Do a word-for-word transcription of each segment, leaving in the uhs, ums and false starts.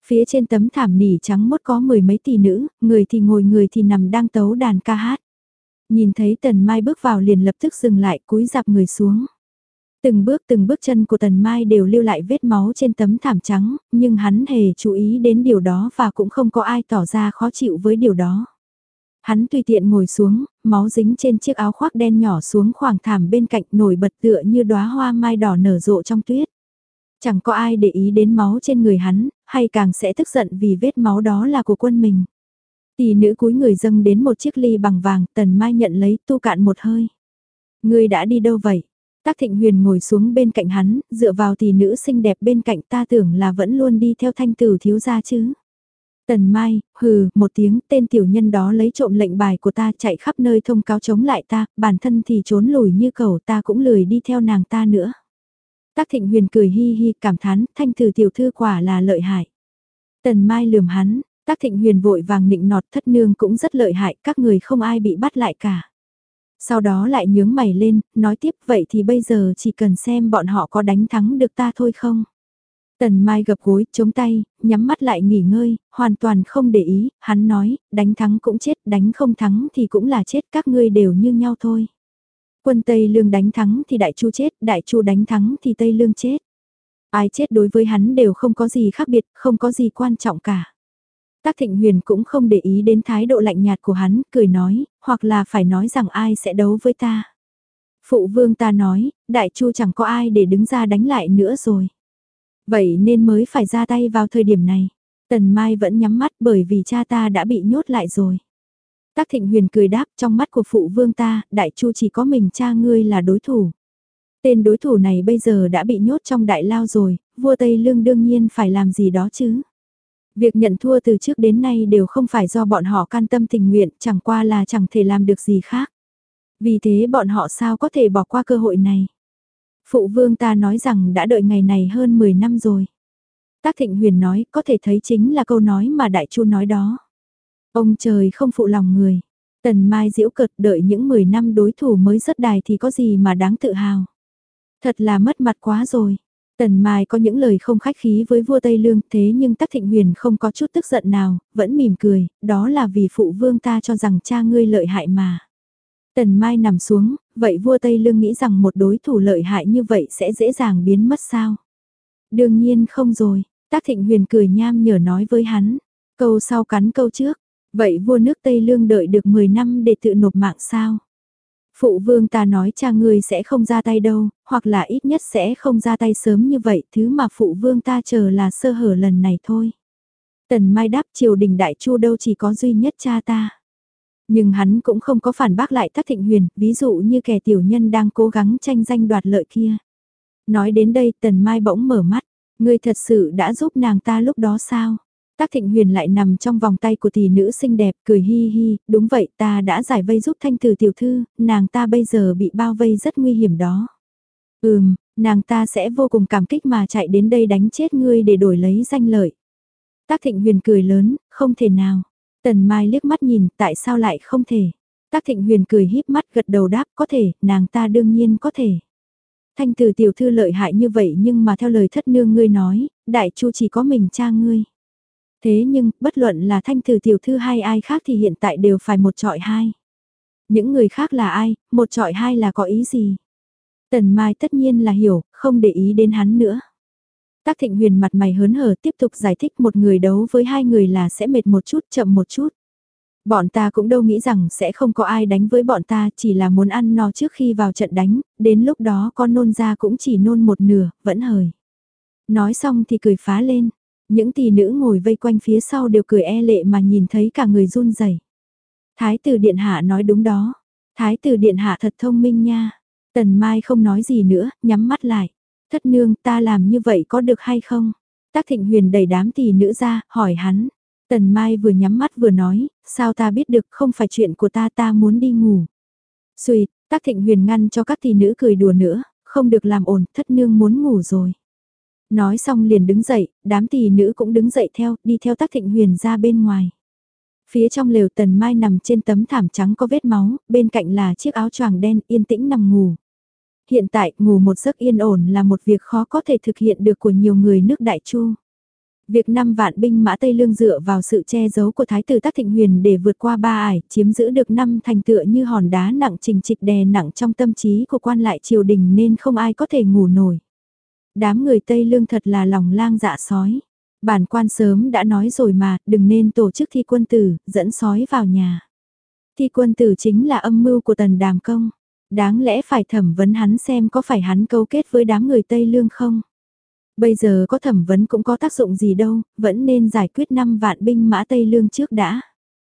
Phía trên tấm thảm nỉ trắng mốt có mười mấy tỷ nữ, người thì ngồi người thì nằm đang tấu đàn ca hát. Nhìn thấy Tần Mai bước vào liền lập tức dừng lại cúi dạp người xuống. Từng bước từng bước chân của Tần Mai đều lưu lại vết máu trên tấm thảm trắng, nhưng hắn hề chú ý đến điều đó và cũng không có ai tỏ ra khó chịu với điều đó. Hắn tùy tiện ngồi xuống, máu dính trên chiếc áo khoác đen nhỏ xuống khoảng thảm bên cạnh nổi bật tựa như đóa hoa mai đỏ nở rộ trong tuyết. Chẳng có ai để ý đến máu trên người hắn, hay càng sẽ tức giận vì vết máu đó là của quân mình. Tỷ nữ cúi người dâng đến một chiếc ly bằng vàng, Tần Mai nhận lấy tu cạn một hơi. Ngươi đã đi đâu vậy? Tác Thịnh Huyền ngồi xuống bên cạnh hắn, dựa vào tỷ nữ xinh đẹp bên cạnh, ta tưởng là vẫn luôn đi theo Thanh tử thiếu gia chứ. Tần Mai, hừ, một tiếng, tên tiểu nhân đó lấy trộm lệnh bài của ta, chạy khắp nơi thông cáo chống lại ta, bản thân thì trốn lùi như cẩu, ta cũng lười đi theo nàng ta nữa. Tác Thịnh Huyền cười hi hi cảm thán, Thanh tử tiểu thư quả là lợi hại. Tần Mai lườm hắn, Tác Thịnh Huyền vội vàng nịnh nọt, thất nương cũng rất lợi hại, các người không ai bị bắt lại cả. Sau đó lại nhướng mày lên, nói tiếp vậy thì bây giờ chỉ cần xem bọn họ có đánh thắng được ta thôi không. Tần Mai gập gối, chống tay, nhắm mắt lại nghỉ ngơi, hoàn toàn không để ý, hắn nói, đánh thắng cũng chết, đánh không thắng thì cũng là chết, các ngươi đều như nhau thôi. Quân Tây Lương đánh thắng thì Đại Chu chết, Đại Chu đánh thắng thì Tây Lương chết. Ai chết đối với hắn đều không có gì khác biệt, không có gì quan trọng cả. Tác Thịnh Huyền cũng không để ý đến thái độ lạnh nhạt của hắn, cười nói, hoặc là phải nói rằng ai sẽ đấu với ta. Phụ vương ta nói, Đại Chu chẳng có ai để đứng ra đánh lại nữa rồi. Vậy nên mới phải ra tay vào thời điểm này. Tần Mai vẫn nhắm mắt bởi vì cha ta đã bị nhốt lại rồi. Tác Thịnh Huyền cười đáp, trong mắt của phụ vương ta, Đại Chu chỉ có mình cha ngươi là đối thủ. Tên đối thủ này bây giờ đã bị nhốt trong đại lao rồi, vua Tây Lương đương nhiên phải làm gì đó chứ. Việc nhận thua từ trước đến nay đều không phải do bọn họ can tâm tình nguyện, chẳng qua là chẳng thể làm được gì khác. Vì thế bọn họ sao có thể bỏ qua cơ hội này. Phụ vương ta nói rằng đã đợi ngày này hơn mười năm rồi. Tác Thịnh Huyền nói, có thể thấy chính là câu nói mà Đại Chu nói đó. Ông trời không phụ lòng người. Tần Mai giễu cợt, đợi những mười năm đối thủ mới rớt đài thì có gì mà đáng tự hào. Thật là mất mặt quá rồi. Tần Mai có những lời không khách khí với vua Tây Lương, thế nhưng Tác Thịnh Huyền không có chút tức giận nào, vẫn mỉm cười, đó là vì phụ vương ta cho rằng cha ngươi lợi hại mà. Tần Mai nằm xuống, vậy vua Tây Lương nghĩ rằng một đối thủ lợi hại như vậy sẽ dễ dàng biến mất sao? Đương nhiên không rồi, Tác Thịnh Huyền cười nham nhở nói với hắn, câu sau cắn câu trước, vậy vua nước Tây Lương đợi được mười năm để tự nộp mạng sao? Phụ vương ta nói cha ngươi sẽ không ra tay đâu, hoặc là ít nhất sẽ không ra tay sớm như vậy, thứ mà phụ vương ta chờ là sơ hở lần này thôi. Tần Mai đáp triều đình Đại Chu đâu chỉ có duy nhất cha ta. Nhưng hắn cũng không có phản bác lại Tác Thịnh Huyền, ví dụ như kẻ tiểu nhân đang cố gắng tranh danh đoạt lợi kia. Nói đến đây Tần Mai bỗng mở mắt, ngươi thật sự đã giúp nàng ta lúc đó sao? Tác Thịnh Huyền lại nằm trong vòng tay của tỷ nữ xinh đẹp, cười hi hi, đúng vậy ta đã giải vây giúp Thanh Từ tiểu thư, nàng ta bây giờ bị bao vây rất nguy hiểm đó. Ừm, nàng ta sẽ vô cùng cảm kích mà chạy đến đây đánh chết ngươi để đổi lấy danh lợi. Tác Thịnh Huyền cười lớn, không thể nào. Tần Mai liếc mắt nhìn, tại sao lại không thể? Tác Thịnh Huyền cười híp mắt gật đầu đáp, có thể, nàng ta đương nhiên có thể. Thanh Từ tiểu thư lợi hại như vậy nhưng mà theo lời thất nương ngươi nói, Đại Chu chỉ có mình cha ngươi. Thế nhưng, bất luận là Thanh Từ tiểu thư hay ai khác thì hiện tại đều phải một trọi hai. Những người khác là ai, một trọi hai là có ý gì? Tần Mai tất nhiên là hiểu, không để ý đến hắn nữa. Tác Thịnh Huyền mặt mày hớn hở tiếp tục giải thích một người đấu với hai người là sẽ mệt một chút, chậm một chút. Bọn ta cũng đâu nghĩ rằng sẽ không có ai đánh với bọn ta, chỉ là muốn ăn no trước khi vào trận đánh, đến lúc đó con nôn ra cũng chỉ nôn một nửa, vẫn hời. Nói xong thì cười phá lên, những tỷ nữ ngồi vây quanh phía sau đều cười e lệ mà nhìn thấy cả người run rẩy. Thái tử điện hạ nói đúng đó, Thái tử điện hạ thật thông minh nha. Tần Mai không nói gì nữa, nhắm mắt lại. Thất nương ta làm như vậy có được hay không? Tác Thịnh Huyền đẩy đám tỷ nữ ra, hỏi hắn. Tần Mai vừa nhắm mắt vừa nói, sao ta biết được không phải chuyện của ta ta muốn đi ngủ. Xùi, Tác Thịnh Huyền ngăn cho các tỷ nữ cười đùa nữa, không được làm ồn, thất nương muốn ngủ rồi. Nói xong liền đứng dậy, đám tỷ nữ cũng đứng dậy theo, đi theo Tác Thịnh Huyền ra bên ngoài. Phía trong lều Tần Mai nằm trên tấm thảm trắng có vết máu, bên cạnh là chiếc áo choàng đen yên tĩnh nằm ngủ. Hiện tại, ngủ một giấc yên ổn là một việc khó có thể thực hiện được của nhiều người nước Đại Chu. Việc năm vạn binh mã Tây Lương dựa vào sự che giấu của Thái tử Tắc Thịnh Huyền để vượt qua ba ải, chiếm giữ được năm thành tựa như hòn đá nặng trình trịch đè nặng trong tâm trí của quan lại triều đình nên không ai có thể ngủ nổi. Đám người Tây Lương thật là lòng lang dạ sói. Bản quan sớm đã nói rồi mà, đừng nên tổ chức thi quân tử, dẫn sói vào nhà. Thi quân tử chính là âm mưu của Tần Đàm Công. Đáng lẽ phải thẩm vấn hắn xem có phải hắn cấu kết với đám người Tây Lương không. Bây giờ có thẩm vấn cũng có tác dụng gì đâu, vẫn nên giải quyết năm vạn binh mã Tây Lương trước đã.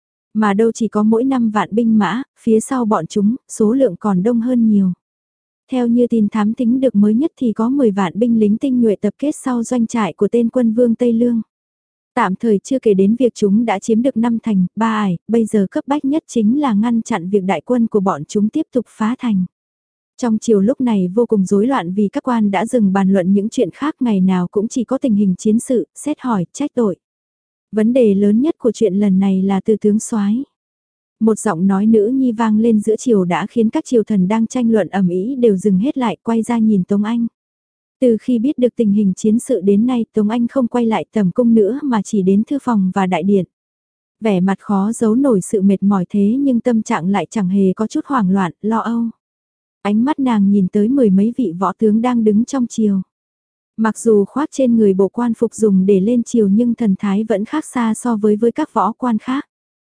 Mà đâu chỉ có mỗi năm vạn binh mã, phía sau bọn chúng, số lượng còn đông hơn nhiều. Theo như tin thám tính được mới nhất thì có mười vạn binh lính tinh nhuệ tập kết sau doanh trại của tên quân vương Tây Lương. Tạm thời chưa kể đến việc chúng đã chiếm được năm thành, ba ải, bây giờ cấp bách nhất chính là ngăn chặn việc đại quân của bọn chúng tiếp tục phá thành. Trong chiều lúc này vô cùng rối loạn vì các quan đã dừng bàn luận những chuyện khác, ngày nào cũng chỉ có tình hình chiến sự, xét hỏi, trách tội. Vấn đề lớn nhất của chuyện lần này là từ tướng soái. Một giọng nói nữ nhi vang lên giữa chiều đã khiến các triều thần đang tranh luận ầm ĩ đều dừng hết lại, quay ra nhìn Tống Anh. Từ khi biết được tình hình chiến sự đến nay, Tống Anh không quay lại tầm cung nữa mà chỉ đến thư phòng và đại điện. Vẻ mặt khó giấu nổi sự mệt mỏi thế nhưng tâm trạng lại chẳng hề có chút hoảng loạn, lo âu. Ánh mắt nàng nhìn tới mười mấy vị võ tướng đang đứng trong triều. Mặc dù khoác trên người bộ quan phục dùng để lên triều nhưng thần thái vẫn khác xa so với với các võ quan khác.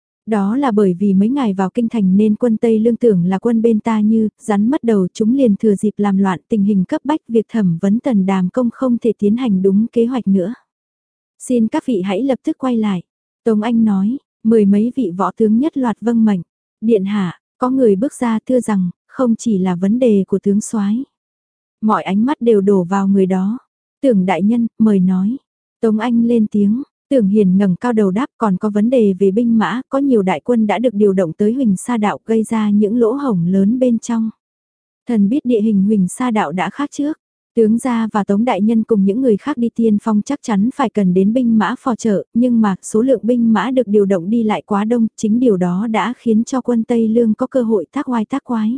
Đó là bởi vì mấy ngày vào kinh thành nên quân Tây Lương tưởng là quân bên ta như, rắn mất đầu chúng liền thừa dịp làm loạn tình hình cấp bách việc thẩm vấn Tần Đàm Công không thể tiến hành đúng kế hoạch nữa. Xin các vị hãy lập tức quay lại. Tống Anh nói, mười mấy vị võ tướng nhất loạt vâng mệnh. Điện hạ, có người bước ra thưa rằng, không chỉ là vấn đề của tướng soái. Mọi ánh mắt đều đổ vào người đó. Tưởng đại nhân, mời nói. Tống Anh lên tiếng. Tưởng Hiền ngẩng cao đầu đáp còn có vấn đề về binh mã, có nhiều đại quân đã được điều động tới Huỳnh Sa Đạo gây ra những lỗ hổng lớn bên trong. Thần biết địa hình Huỳnh Sa Đạo đã khác trước, tướng gia và Tống đại nhân cùng những người khác đi tiên phong chắc chắn phải cần đến binh mã phò trợ, nhưng mà số lượng binh mã được điều động đi lại quá đông, chính điều đó đã khiến cho quân Tây Lương có cơ hội tác oai tác quái.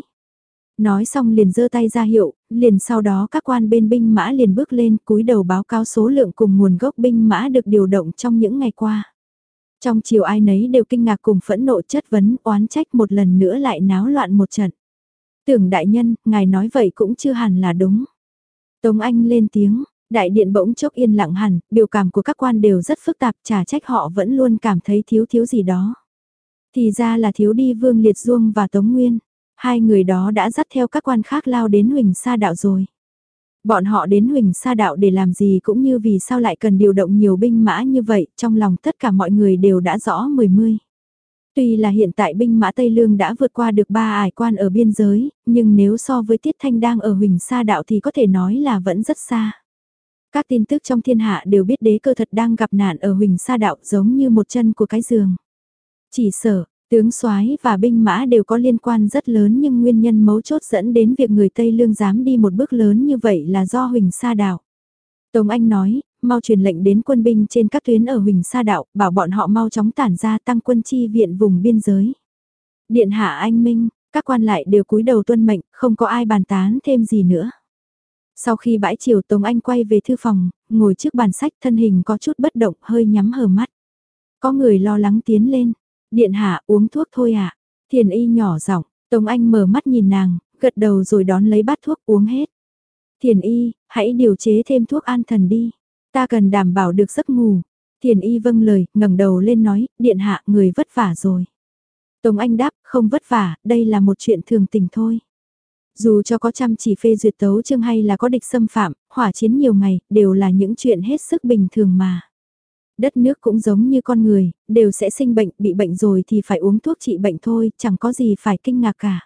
Nói xong liền giơ tay ra hiệu, liền sau đó các quan bên binh mã liền bước lên cúi đầu báo cáo số lượng cùng nguồn gốc binh mã được điều động trong những ngày qua. Trong chiều ai nấy đều kinh ngạc cùng phẫn nộ chất vấn oán trách một lần nữa lại náo loạn một trận. Tưởng đại nhân, ngài nói vậy cũng chưa hẳn là đúng. Tống Anh lên tiếng, đại điện bỗng chốc yên lặng hẳn, biểu cảm của các quan đều rất phức tạp, chả trách họ vẫn luôn cảm thấy thiếu thiếu gì đó. Thì ra là thiếu đi Vương Liệt Duông và Tống Nguyên. Hai người đó đã dắt theo các quan khác lao đến Huỳnh Sa Đạo rồi. Bọn họ đến Huỳnh Sa Đạo để làm gì cũng như vì sao lại cần điều động nhiều binh mã như vậy, trong lòng tất cả mọi người đều đã rõ mười mươi. Tuy là hiện tại binh mã Tây Lương đã vượt qua được ba ải quan ở biên giới, nhưng nếu so với Tiết Thanh đang ở Huỳnh Sa Đạo thì có thể nói là vẫn rất xa. Các tin tức trong thiên hạ đều biết đế cơ thật đang gặp nạn ở Huỳnh Sa Đạo giống như một chân của cái giường. Chỉ sợ, tướng soái và binh mã đều có liên quan rất lớn nhưng nguyên nhân mấu chốt dẫn đến việc người Tây Lương dám đi một bước lớn như vậy là do Huỳnh Sa Đạo. Tống Anh nói, mau truyền lệnh đến quân binh trên các tuyến ở Huỳnh Sa Đạo, bảo bọn họ mau chóng tản ra tăng quân chi viện vùng biên giới. Điện hạ anh minh, các quan lại đều cúi đầu tuân mệnh, không có ai bàn tán thêm gì nữa. Sau khi bãi chiều Tống Anh quay về thư phòng, ngồi trước bàn sách thân hình có chút bất động hơi nhắm hờ mắt. Có người lo lắng tiến lên. Điện hạ uống thuốc thôi ạ. À? Thiền y nhỏ giọng, Tống Anh mở mắt nhìn nàng, gật đầu rồi đón lấy bát thuốc uống hết. Thiền y, hãy điều chế thêm thuốc an thần đi. Ta cần đảm bảo được giấc ngủ. Thiền y vâng lời, ngẩng đầu lên nói, điện hạ người vất vả rồi. Tống Anh đáp, không vất vả, đây là một chuyện thường tình thôi. Dù cho có chăm chỉ phê duyệt tấu chương hay là có địch xâm phạm, hỏa chiến nhiều ngày, đều là những chuyện hết sức bình thường mà. Đất nước cũng giống như con người, đều sẽ sinh bệnh, bị bệnh rồi thì phải uống thuốc trị bệnh thôi, chẳng có gì phải kinh ngạc cả.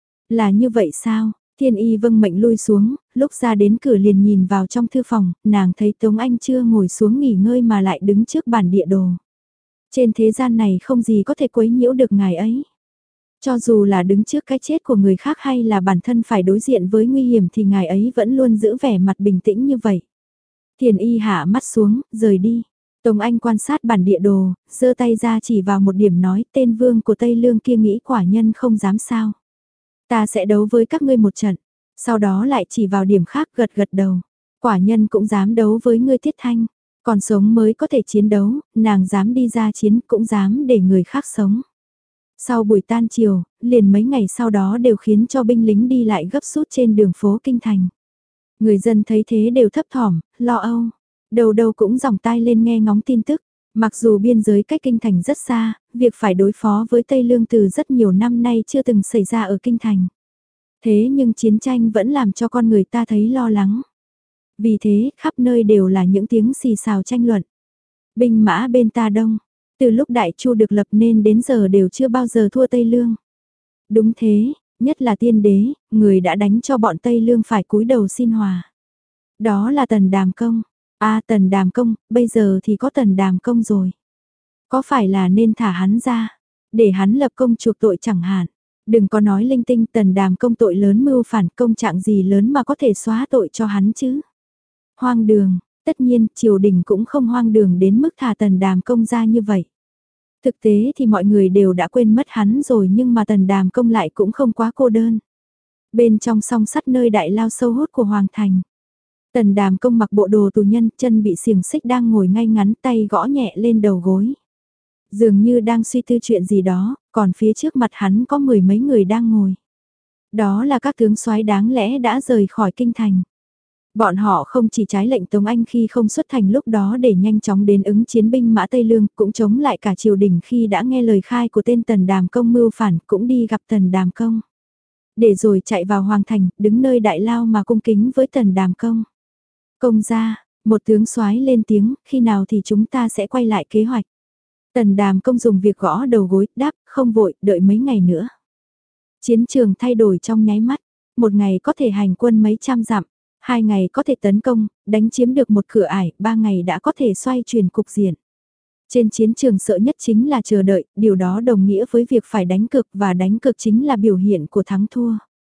Là như vậy sao? Thiên y vâng mệnh lui xuống, lúc ra đến cửa liền nhìn vào trong thư phòng, nàng thấy Tống Anh chưa ngồi xuống nghỉ ngơi mà lại đứng trước bàn địa đồ. Trên thế gian này không gì có thể quấy nhiễu được ngài ấy. Cho dù là đứng trước cái chết của người khác hay là bản thân phải đối diện với nguy hiểm thì ngài ấy vẫn luôn giữ vẻ mặt bình tĩnh như vậy. Thiền y hạ mắt xuống, rời đi. Tống Anh quan sát bản địa đồ, giơ tay ra chỉ vào một điểm nói tên vương của Tây Lương kia nghĩ quả nhân không dám sao. Ta sẽ đấu với các ngươi một trận, sau đó lại chỉ vào điểm khác gật gật đầu. Quả nhân cũng dám đấu với ngươi Tiết Thanh, Còn sống mới có thể chiến đấu, nàng dám đi ra chiến cũng dám để người khác sống. Sau buổi tan chiều, liền mấy ngày sau đó đều khiến cho binh lính đi lại gấp rút trên đường phố Kinh Thành. Người dân thấy thế đều thấp thỏm, lo âu. Đầu đầu cũng dòng tai lên nghe ngóng tin tức. Mặc dù biên giới cách Kinh Thành rất xa, việc phải đối phó với Tây Lương từ rất nhiều năm nay chưa từng xảy ra ở Kinh Thành. Thế nhưng chiến tranh vẫn làm cho con người ta thấy lo lắng. Vì thế, khắp nơi đều là những tiếng xì xào tranh luận. Binh mã bên ta đông, từ lúc Đại Chu được lập nên đến giờ đều chưa bao giờ thua Tây Lương. Đúng thế, nhất là tiên đế, người đã đánh cho bọn Tây Lương phải cúi đầu xin hòa. Đó là Tần Đàm Công. À Tần Đàm Công, bây giờ thì có Tần Đàm Công rồi. Có phải là nên thả hắn ra, để hắn lập công chuộc tội chẳng hạn. Đừng có nói linh tinh, Tần Đàm Công tội lớn mưu phản, công trạng gì lớn mà có thể xóa tội cho hắn chứ. Hoang đường, tất nhiên triều đình cũng không hoang đường đến mức thả Tần Đàm Công ra như vậy. Thực tế thì mọi người đều đã quên mất hắn rồi, nhưng mà Tần Đàm Công lại cũng không quá cô đơn. Bên trong song sắt nơi đại lao sâu hút của Hoàng Thành, Tần Đàm Công mặc bộ đồ tù nhân, chân bị xiềng xích đang ngồi ngay ngắn, tay gõ nhẹ lên đầu gối. Dường như đang suy tư chuyện gì đó, còn phía trước mặt hắn có mười mấy người đang ngồi. Đó là các tướng soái đáng lẽ đã rời khỏi kinh thành. Bọn họ không chỉ trái lệnh Tống Anh khi không xuất thành lúc đó để nhanh chóng đến ứng chiến binh mã Tây Lương, cũng chống lại cả triều đình khi đã nghe lời khai của tên Tần Đàm Công mưu phản, cũng đi gặp Tần Đàm Công. Để rồi chạy vào Hoàng Thành, đứng nơi đại lao mà cung kính với Tần Đàm Công. Công gia, một tướng soái lên tiếng, khi nào thì chúng ta sẽ quay lại kế hoạch. Tần Đàm Công dùng việc gõ đầu gối, đáp, không vội, đợi mấy ngày nữa. Chiến trường thay đổi trong nháy mắt, một ngày có thể hành quân mấy trăm dặm, hai ngày có thể tấn công, đánh chiếm được một cửa ải, ba ngày đã có thể xoay chuyển cục diện. Trên chiến trường sợ nhất chính là chờ đợi, điều đó đồng nghĩa với việc phải đánh cực, và đánh cực chính là biểu hiện của thắng thua.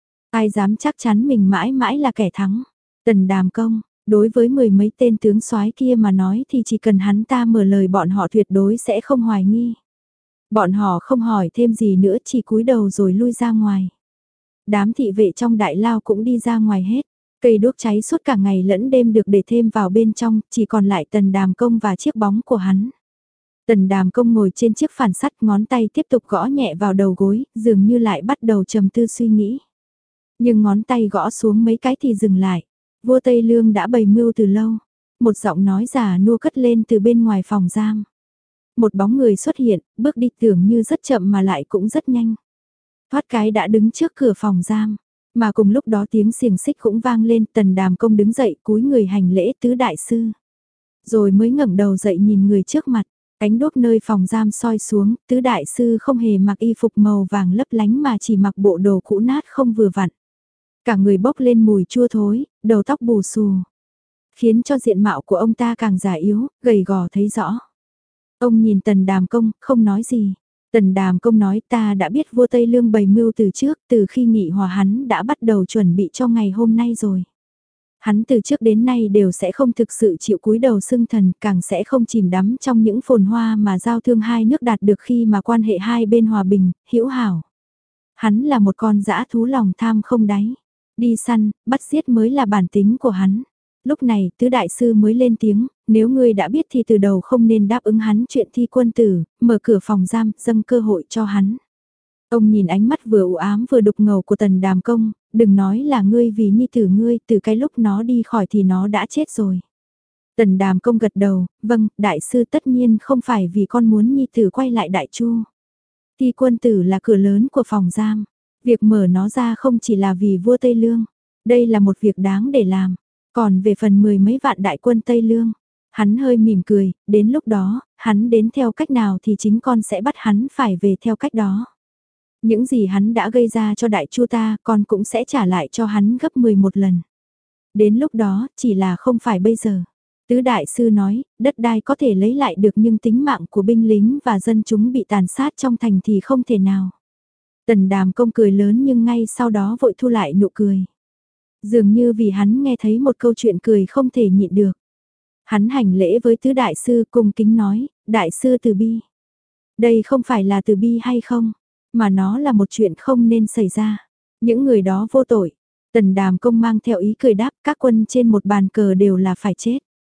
Ai dám chắc chắn mình mãi mãi là kẻ thắng. Tần Đàm Công, đối với mười mấy tên tướng soái kia mà nói thì chỉ cần hắn ta mở lời bọn họ tuyệt đối sẽ không hoài nghi. Bọn họ không hỏi thêm gì nữa, chỉ cúi đầu rồi lui ra ngoài. Đám thị vệ trong đại lao cũng đi ra ngoài hết. Cây đuốc cháy suốt cả ngày lẫn đêm được để thêm vào bên trong, chỉ còn lại Tần Đàm Công và chiếc bóng của hắn. Tần Đàm Công ngồi trên chiếc phản sắt, ngón tay tiếp tục gõ nhẹ vào đầu gối, dường như lại bắt đầu trầm tư suy nghĩ. Nhưng ngón tay gõ xuống mấy cái thì dừng lại. Vua Tây Lương đã bày mưu từ lâu. Một giọng nói già nua cất lên từ bên ngoài phòng giam. Một bóng người xuất hiện, bước đi tưởng như rất chậm mà lại cũng rất nhanh. Thoát cái đã đứng trước cửa phòng giam. Mà cùng lúc đó tiếng xiềng xích cũng vang lên, Tần Đàm Công đứng dậy cúi người hành lễ tứ đại sư. Rồi mới ngẩng đầu dậy nhìn người trước mặt, ánh đốt nơi phòng giam soi xuống, tứ đại sư không hề mặc y phục màu vàng lấp lánh mà chỉ mặc bộ đồ cũ nát không vừa vặn. Cả người bốc lên mùi chua thối, đầu tóc bù xù, khiến cho diện mạo của ông ta càng già yếu, gầy gò thấy rõ. Ông nhìn Tần Đàm Công, không nói gì. Tần Đàm Công nói, ta đã biết vua Tây Lương bày mưu từ trước, từ khi nghị hòa hắn đã bắt đầu chuẩn bị cho ngày hôm nay rồi. Hắn từ trước đến nay đều sẽ không thực sự chịu cúi đầu xưng thần, càng sẽ không chìm đắm trong những phồn hoa mà giao thương hai nước đạt được khi mà quan hệ hai bên hòa bình, hữu hảo. Hắn là một con dã thú lòng tham không đáy. Đi săn, bắt giết mới là bản tính của hắn. Lúc này, tứ đại sư mới lên tiếng, nếu ngươi đã biết thì từ đầu không nên đáp ứng hắn chuyện thi quân tử, mở cửa phòng giam, dâng cơ hội cho hắn. Ông nhìn ánh mắt vừa u ám vừa đục ngầu của Tần Đàm Công, đừng nói là ngươi vì nhi tử ngươi, từ cái lúc nó đi khỏi thì nó đã chết rồi. Tần Đàm Công gật đầu, vâng, đại sư tất nhiên không phải vì con muốn nhi tử quay lại Đại Chu. Thi quân tử là cửa lớn của phòng giam, việc mở nó ra không chỉ là vì vua Tây Lương, đây là một việc đáng để làm. Còn về phần mười mấy vạn đại quân Tây Lương, hắn hơi mỉm cười, đến lúc đó, hắn đến theo cách nào thì chính con sẽ bắt hắn phải về theo cách đó. Những gì hắn đã gây ra cho Đại Chu ta, con cũng sẽ trả lại cho hắn gấp mười một lần. Đến lúc đó, chỉ là không phải bây giờ. Tứ đại sư nói, đất đai có thể lấy lại được nhưng tính mạng của binh lính và dân chúng bị tàn sát trong thành thì không thể nào. Tần Đàm Công cười lớn nhưng ngay sau đó vội thu lại nụ cười. Dường như vì hắn nghe thấy một câu chuyện cười không thể nhịn được. Hắn hành lễ với tứ đại sư cung kính nói, đại sư từ bi. Đây không phải là từ bi hay không, mà nó là một chuyện không nên xảy ra. Những người đó vô tội. Tần Đàm Công mang theo ý cười đáp, các quân trên một bàn cờ đều là phải chết.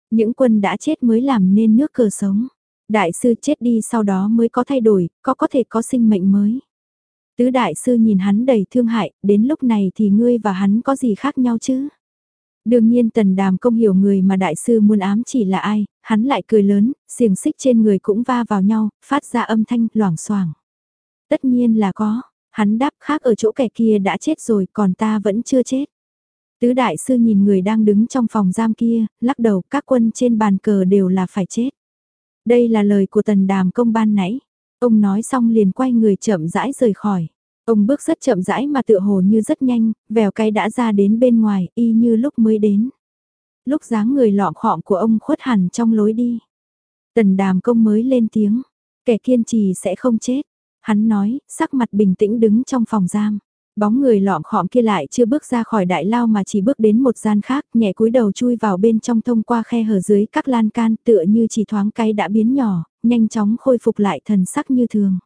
Những quân đã chết mới làm nên nước Cờ sống. Đại sư chết đi sau đó mới có thay đổi, có có thể có sinh mệnh mới. Tứ đại sư nhìn hắn đầy thương hại, đến lúc này thì ngươi và hắn có gì khác nhau chứ? Đương nhiên Tần Đàm Công hiểu người mà đại sư muốn ám chỉ là ai, hắn lại cười lớn, xiềng xích trên người cũng va vào nhau, phát ra âm thanh loảng xoảng. Tất nhiên là có, hắn đáp, khác ở chỗ kẻ kia đã chết rồi, còn ta vẫn chưa chết. Tứ đại sư nhìn người đang đứng trong phòng giam kia, lắc đầu, các quân trên bàn cờ đều là phải chết. Đây là lời của Tần Đàm Công ban nãy. Ông nói xong liền quay người chậm rãi rời khỏi. Ông bước rất chậm rãi mà tựa hồ như rất nhanh, vèo cái đã ra đến bên ngoài, y như lúc mới đến. Lúc dáng người lọm khọm của ông khuất hẳn trong lối đi. Tần Đàm Công mới lên tiếng, kẻ kiên trì sẽ không chết. Hắn nói, sắc mặt bình tĩnh đứng trong phòng giam. Bóng người lọm khọm kia lại chưa bước ra khỏi đại lao mà chỉ bước đến một gian khác, nhẹ cúi đầu chui vào bên trong thông qua khe hở dưới các lan can, tựa như chỉ thoáng cái đã biến nhỏ, nhanh chóng khôi phục lại thần sắc như thường.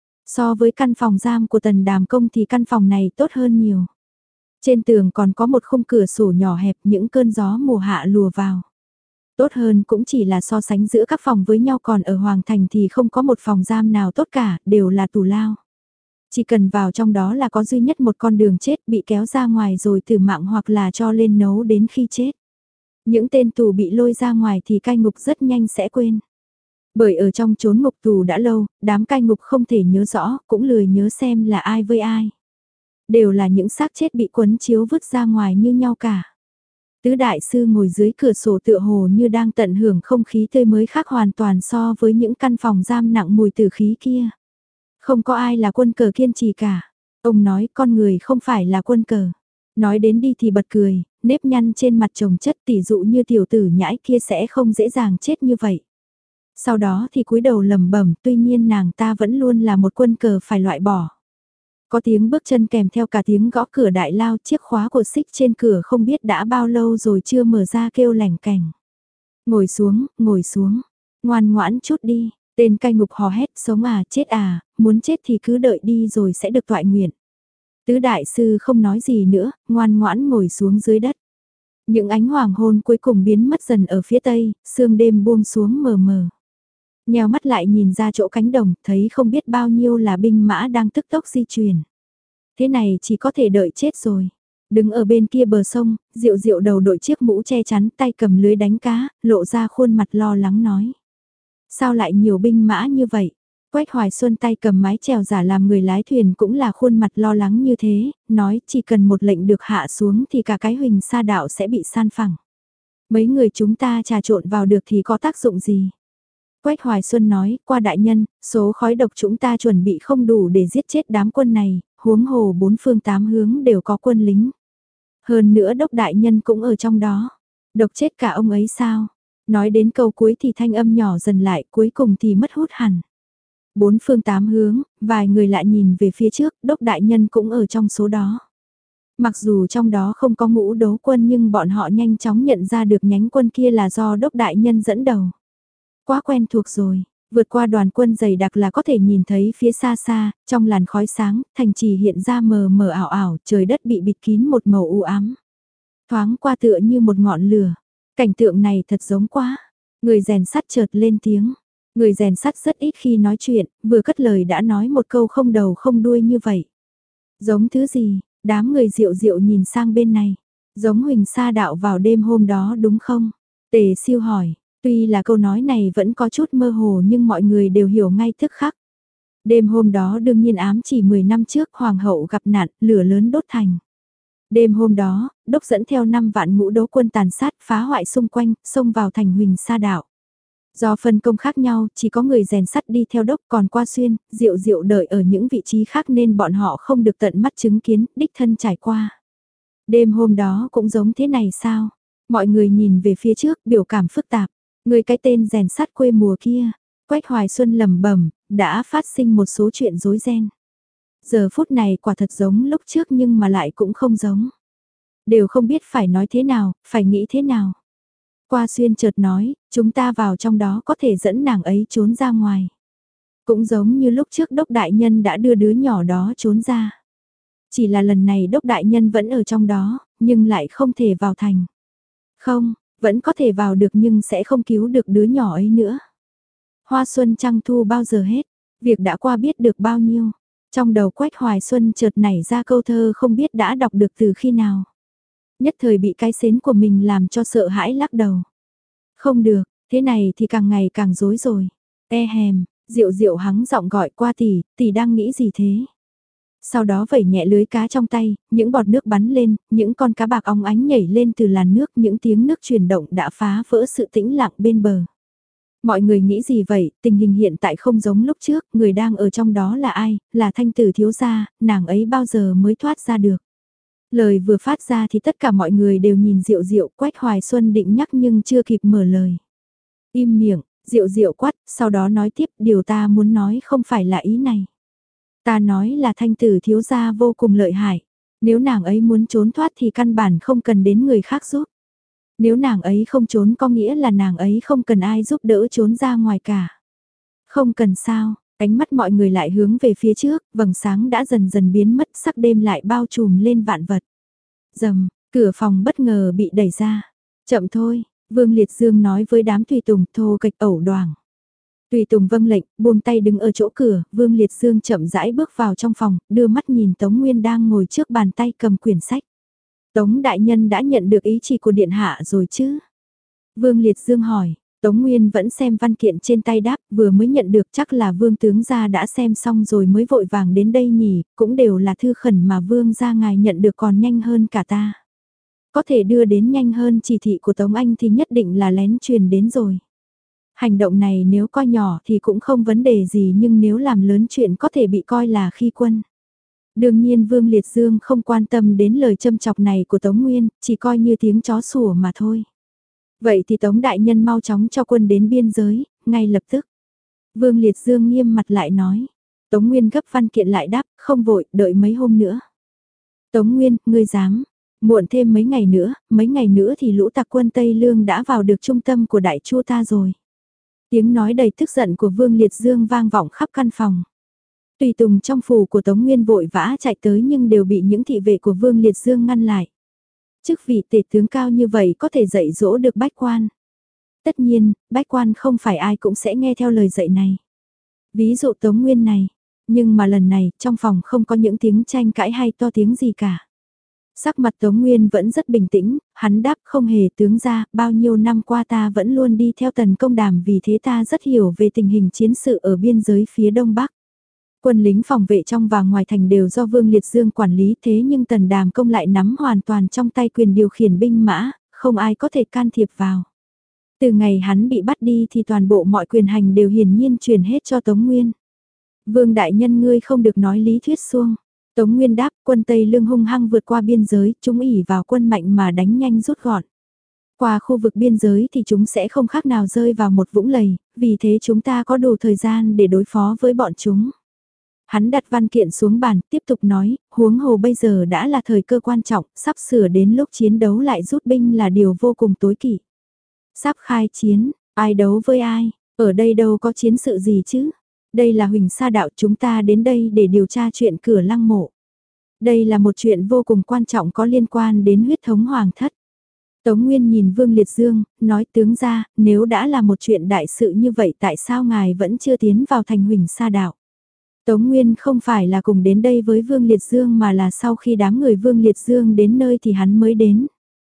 So với căn phòng giam của Tần Đàm Công thì căn phòng này tốt hơn nhiều. Trên tường còn có một khung cửa sổ nhỏ hẹp, những cơn gió mùa hạ lùa vào. Tốt hơn cũng chỉ là so sánh giữa các phòng với nhau, còn ở Hoàng Thành thì không có một phòng giam nào tốt cả, đều là tù lao. Chỉ cần vào trong đó là có duy nhất một con đường chết, bị kéo ra ngoài rồi tử mạng hoặc là cho lên nấu đến khi chết. Những tên tù bị lôi ra ngoài thì cai ngục rất nhanh sẽ quên. Bởi ở trong chốn ngục tù đã lâu, đám cai ngục không thể nhớ rõ, cũng lười nhớ xem là ai với ai. Đều là những xác chết bị quấn chiếu vứt ra ngoài như nhau cả. Tứ đại sư ngồi dưới cửa sổ tựa hồ như đang tận hưởng không khí tươi mới, khác hoàn toàn so với những căn phòng giam nặng mùi tử khí kia. Không có ai là quân cờ kiên trì cả. Ông nói con người không phải là quân cờ. Nói đến đi thì bật cười, nếp nhăn trên mặt chồng chất, tỉ dụ như tiểu tử nhãi kia sẽ không dễ dàng chết như vậy. Sau đó thì cúi đầu lẩm bẩm, tuy nhiên nàng ta vẫn luôn là một quân cờ phải loại bỏ. Có tiếng bước chân kèm theo cả tiếng gõ cửa đại lao, chiếc khóa của xích trên cửa không biết đã bao lâu rồi chưa mở ra kêu lẻng cành. Ngồi xuống, ngồi xuống, ngoan ngoãn chút đi. Tên cai ngục hò hét, sống à, chết à, muốn chết thì cứ đợi đi rồi sẽ được toại nguyện. Tứ đại sư không nói gì nữa, ngoan ngoãn ngồi xuống dưới đất. Những ánh hoàng hôn cuối cùng biến mất dần ở phía tây, sương đêm buông xuống mờ mờ. Nheo mắt lại nhìn ra chỗ cánh đồng, thấy không biết bao nhiêu là binh mã đang tức tốc di chuyển. Thế này chỉ có thể đợi chết rồi. Đứng ở bên kia bờ sông, Diệu Diệu đầu đội chiếc mũ che chắn, tay cầm lưới đánh cá, lộ ra khuôn mặt lo lắng nói. Sao lại nhiều binh mã như vậy? Quách Hoài Xuân tay cầm mái chèo giả làm người lái thuyền cũng là khuôn mặt lo lắng như thế, nói chỉ cần một lệnh được hạ xuống thì cả cái Huỳnh Sa Đạo sẽ bị san phẳng. Mấy người chúng ta trà trộn vào được thì có tác dụng gì? Quách Hoài Xuân nói, qua đại nhân, số khói độc chúng ta chuẩn bị không đủ để giết chết đám quân này, huống hồ bốn phương tám hướng đều có quân lính. Hơn nữa đốc đại nhân cũng ở trong đó. Độc chết cả ông ấy sao? Nói đến câu cuối thì thanh âm nhỏ dần lại, cuối cùng thì mất hút hẳn. Bốn phương tám hướng, vài người lại nhìn về phía trước, đốc đại nhân cũng ở trong số đó. Mặc dù trong đó không có ngũ đấu quân nhưng bọn họ nhanh chóng nhận ra được nhánh quân kia là do đốc đại nhân dẫn đầu. Quá quen thuộc rồi, vượt qua đoàn quân dày đặc là có thể nhìn thấy phía xa xa, trong làn khói sáng, thành trì hiện ra mờ mờ ảo ảo, trời đất bị bịt kín một màu u ám. Thoáng qua tựa như một ngọn lửa. Cảnh tượng này thật giống quá. Người rèn sắt chợt lên tiếng. Người rèn sắt rất ít khi nói chuyện, vừa cất lời đã nói một câu không đầu không đuôi như vậy. Giống thứ gì? Đám người Diệu Diệu nhìn sang bên này. Giống Huỳnh Sa Đạo vào đêm hôm đó đúng không? Tề Siêu hỏi. Tuy là câu nói này vẫn có chút mơ hồ nhưng mọi người đều hiểu ngay tức khắc. Đêm hôm đó đương nhiên ám chỉ mười năm trước hoàng hậu gặp nạn, lửa lớn đốt thành. Đêm hôm đó, đốc dẫn theo năm vạn ngũ đấu quân tàn sát phá hoại xung quanh, xông vào thành Huỳnh Sa Đạo. Do phân công khác nhau, chỉ có người rèn sắt đi theo đốc, còn Qua Xuyên, Diệu Diệu đợi ở những vị trí khác nên bọn họ không được tận mắt chứng kiến, đích thân trải qua. Đêm hôm đó cũng giống thế này sao? Mọi người nhìn về phía trước, biểu cảm phức tạp. Người cái tên rèn sắt quê mùa kia, Quách Hoài Xuân lẩm bẩm, đã phát sinh một số chuyện rối ren. Giờ phút này quả thật giống lúc trước nhưng mà lại cũng không giống. Đều không biết phải nói thế nào, phải nghĩ thế nào. Qua Xuyên chợt nói, chúng ta vào trong đó có thể dẫn nàng ấy trốn ra ngoài. Cũng giống như lúc trước đốc đại nhân đã đưa đứa nhỏ đó trốn ra. Chỉ là lần này đốc đại nhân vẫn ở trong đó, nhưng lại không thể vào thành. Không, Vẫn có thể vào được nhưng sẽ không cứu được đứa nhỏ ấy nữa. Hoa xuân trăng thu bao giờ hết, việc đã qua biết được bao nhiêu. Trong đầu Quách Hoài Xuân chợt nảy ra câu thơ không biết đã đọc được từ khi nào. Nhất thời bị cái xến của mình làm cho sợ hãi lắc đầu. Không được, thế này thì càng ngày càng rối rồi. E hèm, Diệu Diệu hắng giọng gọi qua tỷ, tỷ đang nghĩ gì thế? Sau đó vẩy nhẹ lưới cá trong tay, những bọt nước bắn lên, những con cá bạc óng ánh nhảy lên từ làn nước, những tiếng nước chuyển động đã phá vỡ sự tĩnh lặng bên bờ. Mọi người nghĩ gì vậy, tình hình hiện tại không giống lúc trước, người đang ở trong đó là ai, là Thanh Tử thiếu gia, nàng ấy bao giờ mới thoát ra được. Lời vừa phát ra thì tất cả mọi người đều nhìn Diệu Diệu, Quách Hoài Xuân định nhắc nhưng chưa kịp mở lời. Im miệng, Diệu Diệu quát, sau đó nói tiếp, điều ta muốn nói không phải là ý này. Ta nói là Thanh Tử thiếu gia vô cùng lợi hại, nếu nàng ấy muốn trốn thoát thì căn bản không cần đến người khác giúp. Nếu nàng ấy không trốn có nghĩa là nàng ấy không cần ai giúp đỡ trốn ra ngoài cả. Không cần sao, ánh mắt mọi người lại hướng về phía trước, vầng sáng đã dần dần biến mất, sắc đêm lại bao trùm lên vạn vật. Dầm, cửa phòng bất ngờ bị đẩy ra. Chậm thôi, Vương Liệt Dương nói với đám tùy tùng thô kịch ẩu đoảng. Tùy tùng vâng lệnh, buông tay đứng ở chỗ cửa, Vương Liệt Dương chậm rãi bước vào trong phòng, đưa mắt nhìn Tống Nguyên đang ngồi trước bàn tay cầm quyển sách. Tống đại nhân đã nhận được ý chỉ của điện hạ rồi chứ? Vương Liệt Dương hỏi, Tống Nguyên vẫn xem văn kiện trên tay đáp, vừa mới nhận được chắc là Vương tướng gia đã xem xong rồi mới vội vàng đến đây nhỉ, cũng đều là thư khẩn mà Vương gia ngài nhận được còn nhanh hơn cả ta. Có thể đưa đến nhanh hơn chỉ thị của Tống Anh thì nhất định là lén truyền đến rồi. Hành động này nếu coi nhỏ thì cũng không vấn đề gì nhưng nếu làm lớn chuyện có thể bị coi là khi quân. Đương nhiên Vương Liệt Dương không quan tâm đến lời châm chọc này của Tống Nguyên, chỉ coi như tiếng chó sủa mà thôi. Vậy thì Tống Đại Nhân mau chóng cho quân đến biên giới, ngay lập tức. Vương Liệt Dương nghiêm mặt lại nói. Tống Nguyên gấp văn kiện lại đáp, không vội, đợi mấy hôm nữa. Tống Nguyên, ngươi dám. Muộn thêm mấy ngày nữa, mấy ngày nữa thì lũ tặc quân Tây Lương đã vào được trung tâm của đại chu ta rồi. Tiếng nói đầy tức giận của Vương Liệt Dương vang vọng khắp căn phòng. Tùy tùng trong phủ của Tống Nguyên vội vã chạy tới nhưng đều bị những thị vệ của Vương Liệt Dương ngăn lại. Chức vị tể tướng cao như vậy có thể dạy dỗ được bách quan. Tất nhiên, bách quan không phải ai cũng sẽ nghe theo lời dạy này. Ví dụ Tống Nguyên này, nhưng mà lần này trong phòng không có những tiếng tranh cãi hay to tiếng gì cả. Sắc mặt Tống Nguyên vẫn rất bình tĩnh, hắn đáp không hề tướng ra, bao nhiêu năm qua ta vẫn luôn đi theo Tần Công Đàm vì thế ta rất hiểu về tình hình chiến sự ở biên giới phía Đông Bắc. Quân lính phòng vệ trong và ngoài thành đều do Vương Liệt Dương quản lý thế nhưng Tần Đàm Công lại nắm hoàn toàn trong tay quyền điều khiển binh mã, không ai có thể can thiệp vào. Từ ngày hắn bị bắt đi thì toàn bộ mọi quyền hành đều hiển nhiên truyền hết cho Tống Nguyên. Vương Đại Nhân ngươi không được nói lý thuyết xuông. Tống Nguyên đáp quân Tây Lương hung hăng vượt qua biên giới, chúng ỉ vào quân mạnh mà đánh nhanh rút gọn. Qua khu vực biên giới thì chúng sẽ không khác nào rơi vào một vũng lầy, vì thế chúng ta có đủ thời gian để đối phó với bọn chúng. Hắn đặt văn kiện xuống bàn, tiếp tục nói, huống hồ bây giờ đã là thời cơ quan trọng, sắp sửa đến lúc chiến đấu lại rút binh là điều vô cùng tối kỵ. Sắp khai chiến, ai đấu với ai, ở đây đâu có chiến sự gì chứ. Đây là Huỳnh Sa Đạo, chúng ta đến đây để điều tra chuyện Cửa Lăng Mộ. Đây là một chuyện vô cùng quan trọng có liên quan đến huyết thống hoàng thất. Tống Nguyên nhìn Vương Liệt Dương, nói tướng ra, nếu đã là một chuyện đại sự như vậy tại sao ngài vẫn chưa tiến vào thành Huỳnh Sa Đạo. Tống Nguyên không phải là cùng đến đây với Vương Liệt Dương mà là sau khi đám người Vương Liệt Dương đến nơi thì hắn mới đến.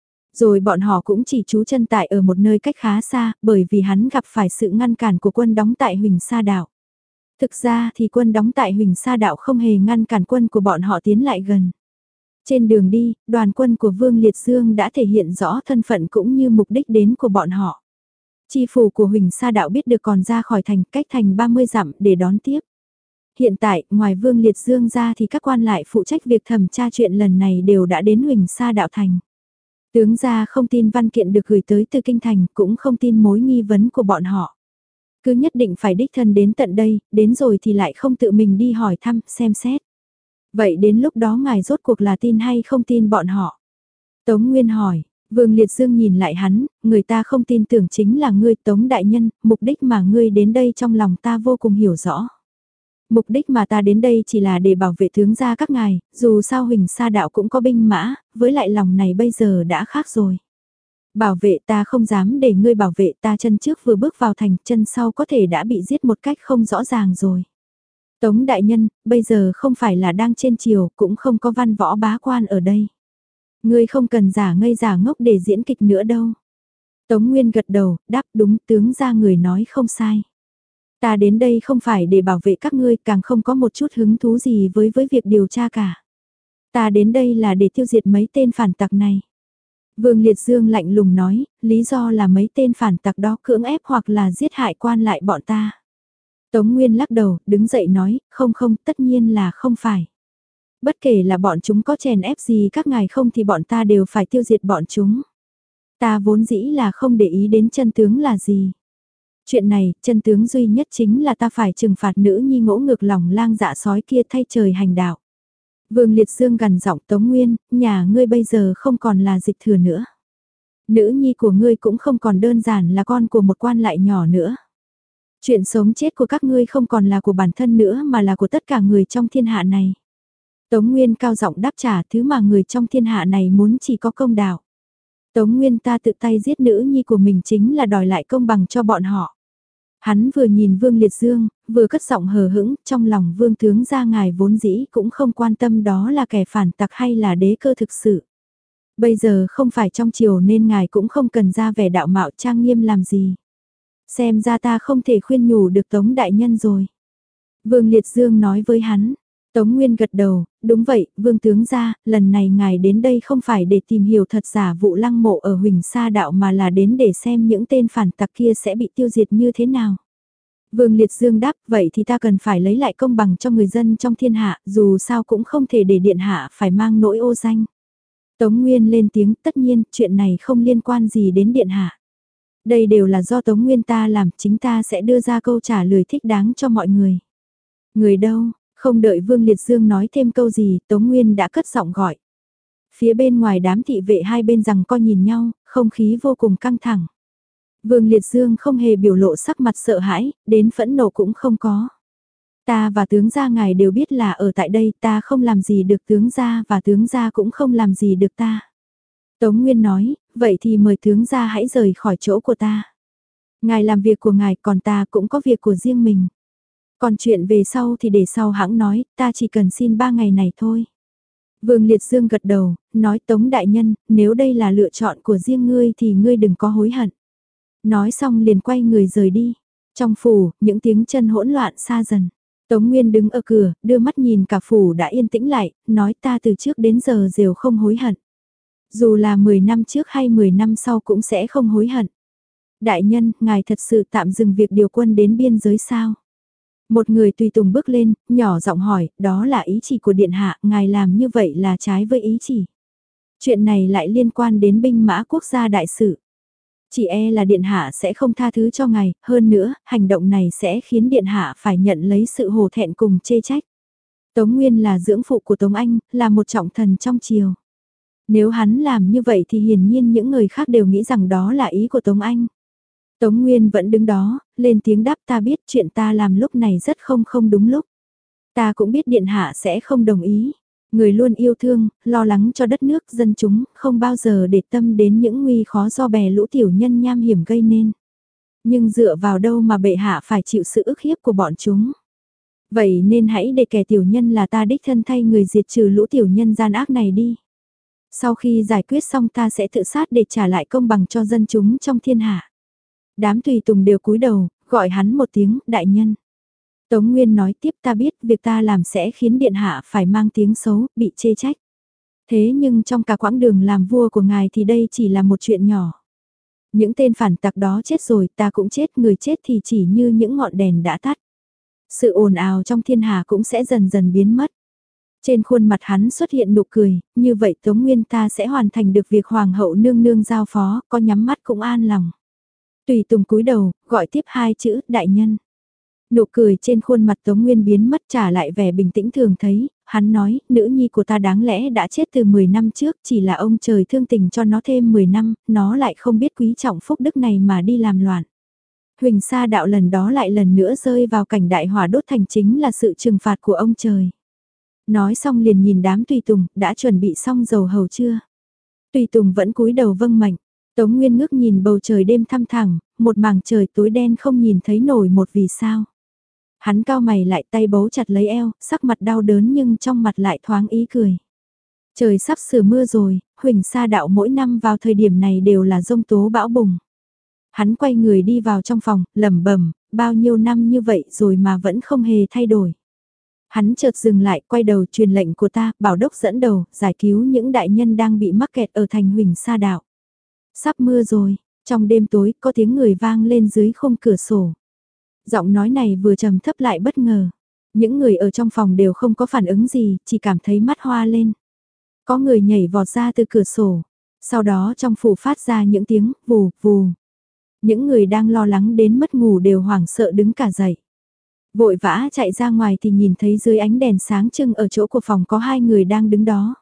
Rồi bọn họ cũng chỉ trú chân tại ở một nơi cách khá xa, bởi vì hắn gặp phải sự ngăn cản của quân đóng tại Huỳnh Sa Đạo. Thực ra thì quân đóng tại Huỳnh Sa Đạo không hề ngăn cản quân của bọn họ tiến lại gần. Trên đường đi, đoàn quân của Vương Liệt Dương đã thể hiện rõ thân phận cũng như mục đích đến của bọn họ. Chi phủ của Huỳnh Sa Đạo biết được còn ra khỏi thành cách thành ba mươi dặm để đón tiếp. Hiện tại, ngoài Vương Liệt Dương ra thì các quan lại phụ trách việc thẩm tra chuyện lần này đều đã đến Huỳnh Sa Đạo thành. Tướng gia không tin văn kiện được gửi tới từ kinh thành, cũng không tin mối nghi vấn của bọn họ. Cứ nhất định phải đích thân đến tận đây, đến rồi thì lại không tự mình đi hỏi thăm, xem xét. Vậy đến lúc đó ngài rốt cuộc là tin hay không tin bọn họ? Tống Nguyên hỏi, Vương Liệt Dương nhìn lại hắn, người ta không tin tưởng chính là ngươi Tống Đại Nhân, mục đích mà ngươi đến đây trong lòng ta vô cùng hiểu rõ. Mục đích mà ta đến đây chỉ là để bảo vệ tướng gia các ngài, dù sao Huỳnh Sa Đạo cũng có binh mã, với lại lòng này bây giờ đã khác rồi. Bảo vệ ta không dám để ngươi bảo vệ ta, chân trước vừa bước vào thành, chân sau có thể đã bị giết một cách không rõ ràng rồi. Tống đại nhân, bây giờ không phải là đang trên triều, cũng không có văn võ bá quan ở đây. Ngươi không cần giả ngây giả ngốc để diễn kịch nữa đâu. Tống Nguyên gật đầu, đáp đúng, tướng ra người nói không sai. Ta đến đây không phải để bảo vệ các ngươi, càng không có một chút hứng thú gì với với việc điều tra cả. Ta đến đây là để tiêu diệt mấy tên phản tặc này. Vương Liệt Dương lạnh lùng nói, lý do là mấy tên phản tặc đó cưỡng ép hoặc là giết hại quan lại bọn ta. Tống Nguyên lắc đầu, đứng dậy nói, không không, tất nhiên là không phải. Bất kể là bọn chúng có chèn ép gì các ngài không thì bọn ta đều phải tiêu diệt bọn chúng. Ta vốn dĩ là không để ý đến chân tướng là gì. Chuyện này, chân tướng duy nhất chính là ta phải trừng phạt nữ nhi ngỗ ngược lòng lang dạ sói kia thay trời hành đạo. Vương Liệt Dương gằn giọng Tống Nguyên, nhà ngươi bây giờ không còn là dịch thừa nữa. Nữ nhi của ngươi cũng không còn đơn giản là con của một quan lại nhỏ nữa. Chuyện sống chết của các ngươi không còn là của bản thân nữa mà là của tất cả người trong thiên hạ này. Tống Nguyên cao giọng đáp trả thứ mà người trong thiên hạ này muốn chỉ có công đạo. Tống Nguyên ta tự tay giết nữ nhi của mình chính là đòi lại công bằng cho bọn họ. Hắn vừa nhìn Vương Liệt Dương, vừa cất giọng hờ hững, trong lòng Vương tướng gia ngài vốn dĩ cũng không quan tâm đó là kẻ phản tặc hay là đế cơ thực sự. Bây giờ không phải trong triều nên ngài cũng không cần ra vẻ đạo mạo trang nghiêm làm gì. Xem ra ta không thể khuyên nhủ được Tống đại nhân rồi. Vương Liệt Dương nói với hắn. Tống Nguyên gật đầu, đúng vậy, Vương tướng gia, lần này ngài đến đây không phải để tìm hiểu thật giả vụ lăng mộ ở Huỳnh Sa Đạo mà là đến để xem những tên phản tặc kia sẽ bị tiêu diệt như thế nào. Vương Liệt Dương đáp, vậy thì ta cần phải lấy lại công bằng cho người dân trong thiên hạ, dù sao cũng không thể để điện hạ phải mang nỗi ô danh. Tống Nguyên lên tiếng, tất nhiên, chuyện này không liên quan gì đến điện hạ. Đây đều là do Tống Nguyên ta làm, chính ta sẽ đưa ra câu trả lời thích đáng cho mọi người. Người đâu? Không đợi Vương Liệt Dương nói thêm câu gì, Tống Nguyên đã cất giọng gọi. Phía bên ngoài đám thị vệ hai bên rằng co nhìn nhau, không khí vô cùng căng thẳng. Vương Liệt Dương không hề biểu lộ sắc mặt sợ hãi, đến phẫn nộ cũng không có. Ta và tướng gia ngài đều biết là ở tại đây ta không làm gì được tướng gia và tướng gia cũng không làm gì được ta. Tống Nguyên nói, vậy thì mời tướng gia hãy rời khỏi chỗ của ta. Ngài làm việc của ngài còn ta cũng có việc của riêng mình. Còn chuyện về sau thì để sau hãng nói, ta chỉ cần xin ba ngày này thôi. Vương Liệt Dương gật đầu, nói Tống đại nhân, nếu đây là lựa chọn của riêng ngươi thì ngươi đừng có hối hận. Nói xong liền quay người rời đi. Trong phủ, những tiếng chân hỗn loạn xa dần. Tống Nguyên đứng ở cửa, đưa mắt nhìn cả phủ đã yên tĩnh lại, nói ta từ trước đến giờ đều không hối hận. Dù là mười năm trước hay mười năm sau cũng sẽ không hối hận. Đại nhân, ngài thật sự tạm dừng việc điều quân đến biên giới sao? Một người tùy tùng bước lên, nhỏ giọng hỏi, đó là ý chỉ của điện hạ, ngài làm như vậy là trái với ý chỉ. Chuyện này lại liên quan đến binh mã quốc gia đại sự. Chỉ e là điện hạ sẽ không tha thứ cho ngài, hơn nữa, hành động này sẽ khiến điện hạ phải nhận lấy sự hổ thẹn cùng chê trách. Tống Nguyên là dưỡng phụ của Tống Anh, là một trọng thần trong triều. Nếu hắn làm như vậy thì hiển nhiên những người khác đều nghĩ rằng đó là ý của Tống Anh. Tống Nguyên vẫn đứng đó, lên tiếng đáp ta biết chuyện ta làm lúc này rất không không đúng lúc. Ta cũng biết điện hạ sẽ không đồng ý. Người luôn yêu thương, lo lắng cho đất nước dân chúng, không bao giờ để tâm đến những nguy khó do bè lũ tiểu nhân nham hiểm gây nên. Nhưng dựa vào đâu mà bệ hạ phải chịu sự ức hiếp của bọn chúng. Vậy nên hãy để kẻ tiểu nhân là ta đích thân thay người diệt trừ lũ tiểu nhân gian ác này đi. Sau khi giải quyết xong ta sẽ tự sát để trả lại công bằng cho dân chúng trong thiên hạ. Đám tùy tùng đều cúi đầu, gọi hắn một tiếng, đại nhân. Tống Nguyên nói tiếp ta biết việc ta làm sẽ khiến điện hạ phải mang tiếng xấu, bị chê trách. Thế nhưng trong cả quãng đường làm vua của ngài thì đây chỉ là một chuyện nhỏ. Những tên phản tặc đó chết rồi, ta cũng chết, người chết thì chỉ như những ngọn đèn đã tắt. Sự ồn ào trong thiên hạ cũng sẽ dần dần biến mất. Trên khuôn mặt hắn xuất hiện nụ cười, như vậy Tống Nguyên ta sẽ hoàn thành được việc hoàng hậu nương nương giao phó, có nhắm mắt cũng an lòng. Tùy tùng cúi đầu, gọi tiếp hai chữ, đại nhân. Nụ cười trên khuôn mặt Tống Nguyên biến mất trả lại vẻ bình tĩnh thường thấy, hắn nói, nữ nhi của ta đáng lẽ đã chết từ mười năm trước, chỉ là ông trời thương tình cho nó thêm mười năm, nó lại không biết quý trọng phúc đức này mà đi làm loạn. Huỳnh Sa Đạo lần đó lại lần nữa rơi vào cảnh đại hỏa đốt thành chính là sự trừng phạt của ông trời. Nói xong liền nhìn đám tùy tùng, đã chuẩn bị xong dầu hầu chưa? Tùy tùng vẫn cúi đầu vâng mệnh. Tống Nguyên ngước nhìn bầu trời đêm thăm thẳng, một mảng trời tối đen không nhìn thấy nổi một vì sao. Hắn cao mày lại tay bấu chặt lấy eo, sắc mặt đau đớn nhưng trong mặt lại thoáng ý cười. Trời sắp sửa mưa rồi, Huỳnh Sa Đạo mỗi năm vào thời điểm này đều là giông tố bão bùng. Hắn quay người đi vào trong phòng, lẩm bẩm, bao nhiêu năm như vậy rồi mà vẫn không hề thay đổi. Hắn chợt dừng lại, quay đầu truyền lệnh của ta, bảo đốc dẫn đầu, giải cứu những đại nhân đang bị mắc kẹt ở thành Huỳnh Sa Đạo. Sắp mưa rồi, trong đêm tối có tiếng người vang lên dưới khung cửa sổ. Giọng nói này vừa trầm thấp lại bất ngờ. Những người ở trong phòng đều không có phản ứng gì, chỉ cảm thấy mắt hoa lên. Có người nhảy vọt ra từ cửa sổ. Sau đó trong phủ phát ra những tiếng vù vù. Những người đang lo lắng đến mất ngủ đều hoảng sợ đứng cả dậy. Vội vã chạy ra ngoài thì nhìn thấy dưới ánh đèn sáng trưng ở chỗ của phòng có hai người đang đứng đó.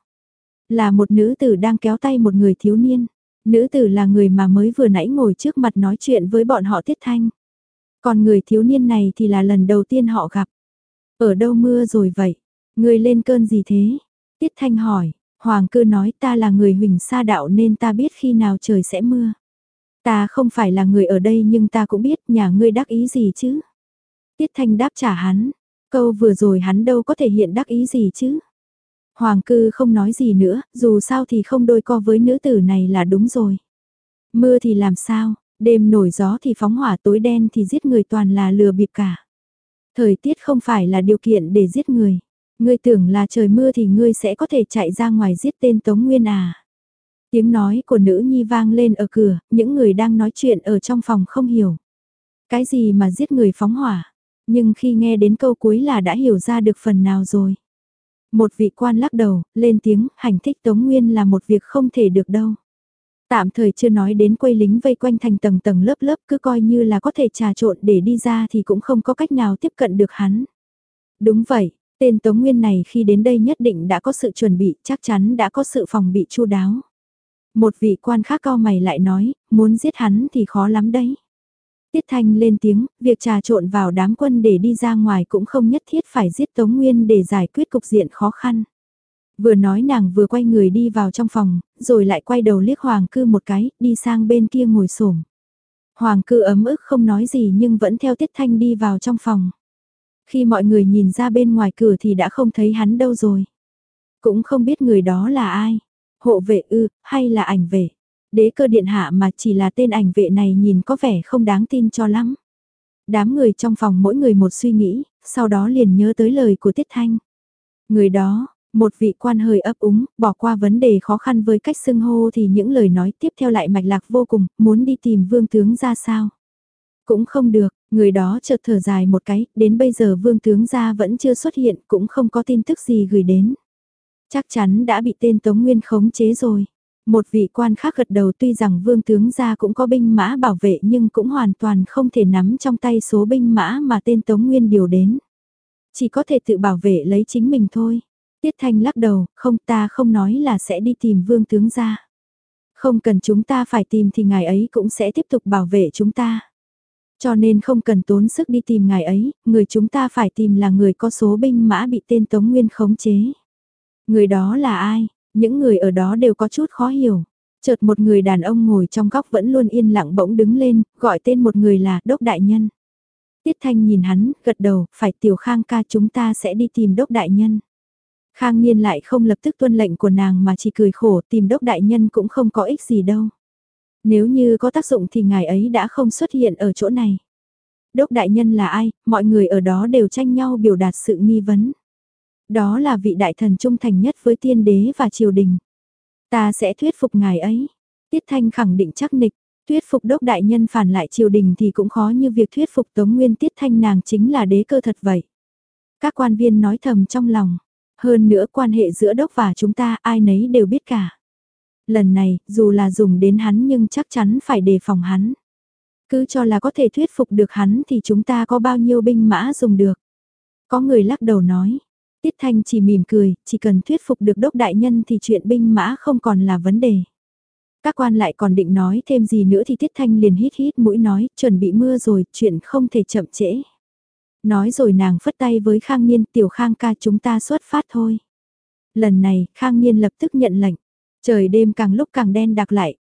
Là một nữ tử đang kéo tay một người thiếu niên. Nữ tử là người mà mới vừa nãy ngồi trước mặt nói chuyện với bọn họ Tiết Thanh. Còn người thiếu niên này thì là lần đầu tiên họ gặp. Ở đâu mưa rồi vậy? Người lên cơn gì thế? Tiết Thanh hỏi, Hoàng Cư nói ta là người Huỳnh Sa Đạo nên ta biết khi nào trời sẽ mưa. Ta không phải là người ở đây nhưng ta cũng biết nhà ngươi đắc ý gì chứ. Tiết Thanh đáp trả hắn, câu vừa rồi hắn đâu có thể hiện đắc ý gì chứ. Hoàng Cư không nói gì nữa, dù sao thì không đôi co với nữ tử này là đúng rồi. Mưa thì làm sao, đêm nổi gió thì phóng hỏa, tối đen thì giết người, toàn là lừa bịp cả. Thời tiết không phải là điều kiện để giết người. Ngươi tưởng là trời mưa thì ngươi sẽ có thể chạy ra ngoài giết tên Tống Nguyên à. Tiếng nói của nữ nhi vang lên ở cửa, những người đang nói chuyện ở trong phòng không hiểu. Cái gì mà giết người phóng hỏa, nhưng khi nghe đến câu cuối là đã hiểu ra được phần nào rồi. Một vị quan lắc đầu, lên tiếng, hành thích Tống Nguyên là một việc không thể được đâu. Tạm thời chưa nói đến quây lính vây quanh thành tầng tầng lớp lớp, cứ coi như là có thể trà trộn để đi ra thì cũng không có cách nào tiếp cận được hắn. Đúng vậy, tên Tống Nguyên này khi đến đây nhất định đã có sự chuẩn bị, chắc chắn đã có sự phòng bị chu đáo. Một vị quan khác cau mày lại nói, muốn giết hắn thì khó lắm đấy. Tiết Thanh lên tiếng, việc trà trộn vào đám quân để đi ra ngoài cũng không nhất thiết phải giết Tống Nguyên để giải quyết cục diện khó khăn. Vừa nói nàng vừa quay người đi vào trong phòng, rồi lại quay đầu liếc Hoàng Cư một cái, đi sang bên kia ngồi xổm. Hoàng Cư ấm ức không nói gì nhưng vẫn theo Tiết Thanh đi vào trong phòng. Khi mọi người nhìn ra bên ngoài cửa thì đã không thấy hắn đâu rồi. Cũng không biết người đó là ai. Hộ vệ ư, hay là ảnh vệ. Đế cơ điện hạ mà chỉ là tên ảnh vệ này nhìn có vẻ không đáng tin cho lắm. Đám người trong phòng mỗi người một suy nghĩ, sau đó liền nhớ tới lời của Tiết Thanh. Người đó, một vị quan hơi ấp úng, bỏ qua vấn đề khó khăn với cách xưng hô thì những lời nói tiếp theo lại mạch lạc vô cùng, muốn đi tìm vương tướng ra sao. Cũng không được, người đó chợt thở dài một cái, đến bây giờ vương tướng gia vẫn chưa xuất hiện, cũng không có tin tức gì gửi đến. Chắc chắn đã bị tên Tống Nguyên khống chế rồi. Một vị quan khác gật đầu, tuy rằng vương tướng gia cũng có binh mã bảo vệ nhưng cũng hoàn toàn không thể nắm trong tay số binh mã mà tên Tống Nguyên điều đến. Chỉ có thể tự bảo vệ lấy chính mình thôi. Tiết Thanh lắc đầu, không, ta không nói là sẽ đi tìm vương tướng gia. Không cần chúng ta phải tìm thì ngài ấy cũng sẽ tiếp tục bảo vệ chúng ta. Cho nên không cần tốn sức đi tìm ngài ấy, người chúng ta phải tìm là người có số binh mã bị tên Tống Nguyên khống chế. Người đó là ai? Những người ở đó đều có chút khó hiểu. Chợt một người đàn ông ngồi trong góc vẫn luôn yên lặng bỗng đứng lên, gọi tên một người là Đốc Đại Nhân. Tiết Thanh nhìn hắn, gật đầu, phải Tiểu Khang ca, chúng ta sẽ đi tìm Đốc Đại Nhân. Khang Niên lại không lập tức tuân lệnh của nàng mà chỉ cười khổ, tìm Đốc Đại Nhân cũng không có ích gì đâu. Nếu như có tác dụng thì ngài ấy đã không xuất hiện ở chỗ này. Đốc Đại Nhân là ai? Mọi người ở đó đều tranh nhau biểu đạt sự nghi vấn. Đó là vị đại thần trung thành nhất với tiên đế và triều đình. Ta sẽ thuyết phục ngài ấy. Tiết Thanh khẳng định chắc nịch, thuyết phục Đốc Đại Nhân phản lại triều đình thì cũng khó như việc thuyết phục Tống Nguyên. Tiết Thanh nàng chính là đế cơ thật vậy. Các quan viên nói thầm trong lòng. Hơn nữa quan hệ giữa Đốc và chúng ta ai nấy đều biết cả. Lần này, dù là dùng đến hắn nhưng chắc chắn phải đề phòng hắn. Cứ cho là có thể thuyết phục được hắn thì chúng ta có bao nhiêu binh mã dùng được. Có người lắc đầu nói. Tiết Thanh chỉ mỉm cười, chỉ cần thuyết phục được Đốc Đại Nhân thì chuyện binh mã không còn là vấn đề. Các quan lại còn định nói thêm gì nữa thì Tiết Thanh liền hít hít mũi nói, chuẩn bị mưa rồi, chuyện không thể chậm trễ. Nói rồi nàng phất tay với Khang Niên, Tiểu Khang ca, chúng ta xuất phát thôi. Lần này, Khang Niên lập tức nhận lệnh. Trời đêm càng lúc càng đen đặc lại,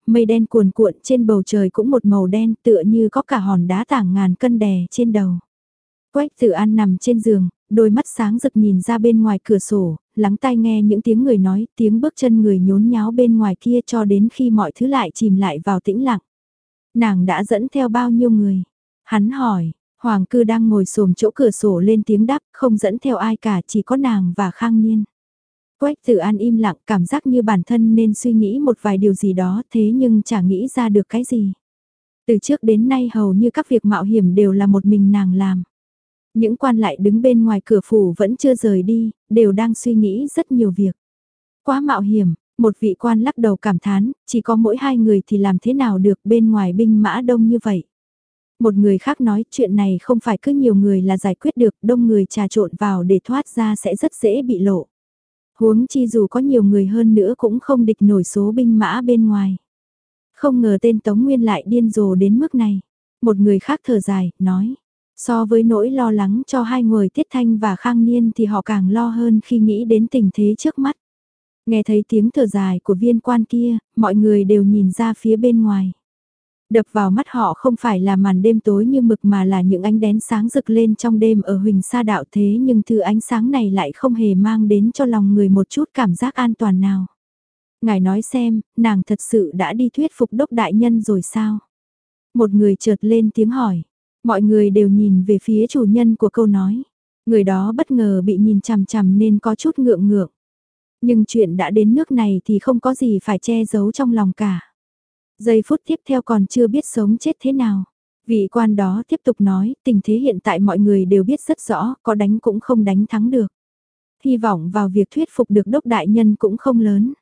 mây đen cuồn cuộn trên bầu trời cũng một màu đen tựa như có cả hòn đá tảng ngàn cân đè trên đầu. Quách Tử An nằm trên giường, đôi mắt sáng rực nhìn ra bên ngoài cửa sổ, lắng tai nghe những tiếng người nói, tiếng bước chân người nhốn nháo bên ngoài kia cho đến khi mọi thứ lại chìm lại vào tĩnh lặng. Nàng đã dẫn theo bao nhiêu người? Hắn hỏi, Hoàng Cư đang ngồi xổm chỗ cửa sổ lên tiếng đáp, không dẫn theo ai cả, chỉ có nàng và Khang Niên. Quách Tử An im lặng, cảm giác như bản thân nên suy nghĩ một vài điều gì đó, thế nhưng chả nghĩ ra được cái gì. Từ trước đến nay hầu như các việc mạo hiểm đều là một mình nàng làm. Những quan lại đứng bên ngoài cửa phủ vẫn chưa rời đi, đều đang suy nghĩ rất nhiều việc. Quá mạo hiểm, một vị quan lắc đầu cảm thán, chỉ có mỗi hai người thì làm thế nào được, bên ngoài binh mã đông như vậy. Một người khác nói chuyện này không phải cứ nhiều người là giải quyết được, đông người trà trộn vào để thoát ra sẽ rất dễ bị lộ. Huống chi dù có nhiều người hơn nữa cũng không địch nổi số binh mã bên ngoài. Không ngờ tên Tống Nguyên lại điên rồ đến mức này. Một người khác thở dài, nói. So với nỗi lo lắng cho hai người Tiết Thanh và Khang Niên thì họ càng lo hơn khi nghĩ đến tình thế trước mắt. Nghe thấy tiếng thở dài của viên quan kia, mọi người đều nhìn ra phía bên ngoài. Đập vào mắt họ không phải là màn đêm tối như mực mà là những ánh đèn sáng rực lên trong đêm ở Huỳnh Sa Đạo, thế nhưng thứ ánh sáng này lại không hề mang đến cho lòng người một chút cảm giác an toàn nào. Ngài nói xem, nàng thật sự đã đi thuyết phục Đốc đại nhân rồi sao? Một người chợt lên tiếng hỏi. Mọi người đều nhìn về phía chủ nhân của câu nói. Người đó bất ngờ bị nhìn chằm chằm nên có chút ngượng ngượng. Nhưng chuyện đã đến nước này thì không có gì phải che giấu trong lòng cả. Giây phút tiếp theo còn chưa biết sống chết thế nào. Vị quan đó tiếp tục nói, tình thế hiện tại mọi người đều biết rất rõ, có đánh cũng không đánh thắng được. Hy vọng vào việc thuyết phục được Đốc đại nhân cũng không lớn.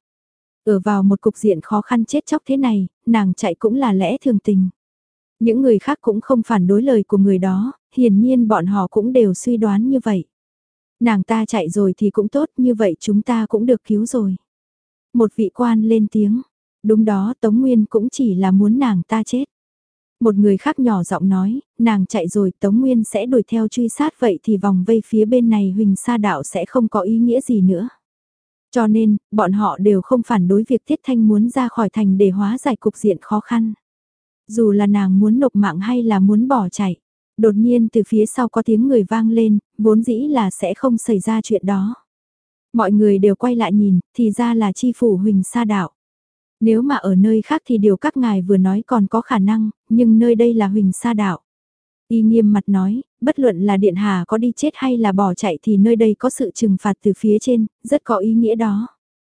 Ở vào một cục diện khó khăn chết chóc thế này, nàng chạy cũng là lẽ thường tình. Những người khác cũng không phản đối lời của người đó, hiển nhiên bọn họ cũng đều suy đoán như vậy. Nàng ta chạy rồi thì cũng tốt, như vậy chúng ta cũng được cứu rồi. Một vị quan lên tiếng, đúng đó, Tống Nguyên cũng chỉ là muốn nàng ta chết. Một người khác nhỏ giọng nói, nàng chạy rồi Tống Nguyên sẽ đuổi theo truy sát, vậy thì vòng vây phía bên này Huỳnh Sa Đạo sẽ không có ý nghĩa gì nữa. Cho nên, bọn họ đều không phản đối việc Tiết Thanh muốn ra khỏi thành để hóa giải cục diện khó khăn. Dù là nàng muốn nộp mạng hay là muốn bỏ chạy. Đột nhiên từ phía sau có tiếng người vang lên, vốn dĩ là sẽ không xảy ra chuyện đó. Mọi người đều quay lại nhìn, thì ra là chi phủ Huỳnh Sa Đạo. Nếu mà ở nơi khác thì điều các ngài vừa nói còn có khả năng, nhưng nơi đây là Huỳnh Sa Đạo. Y nghiêm mặt nói, bất luận là điện hạ có đi chết hay là bỏ chạy thì nơi đây có sự trừng phạt từ phía trên, rất có ý nghĩa đó.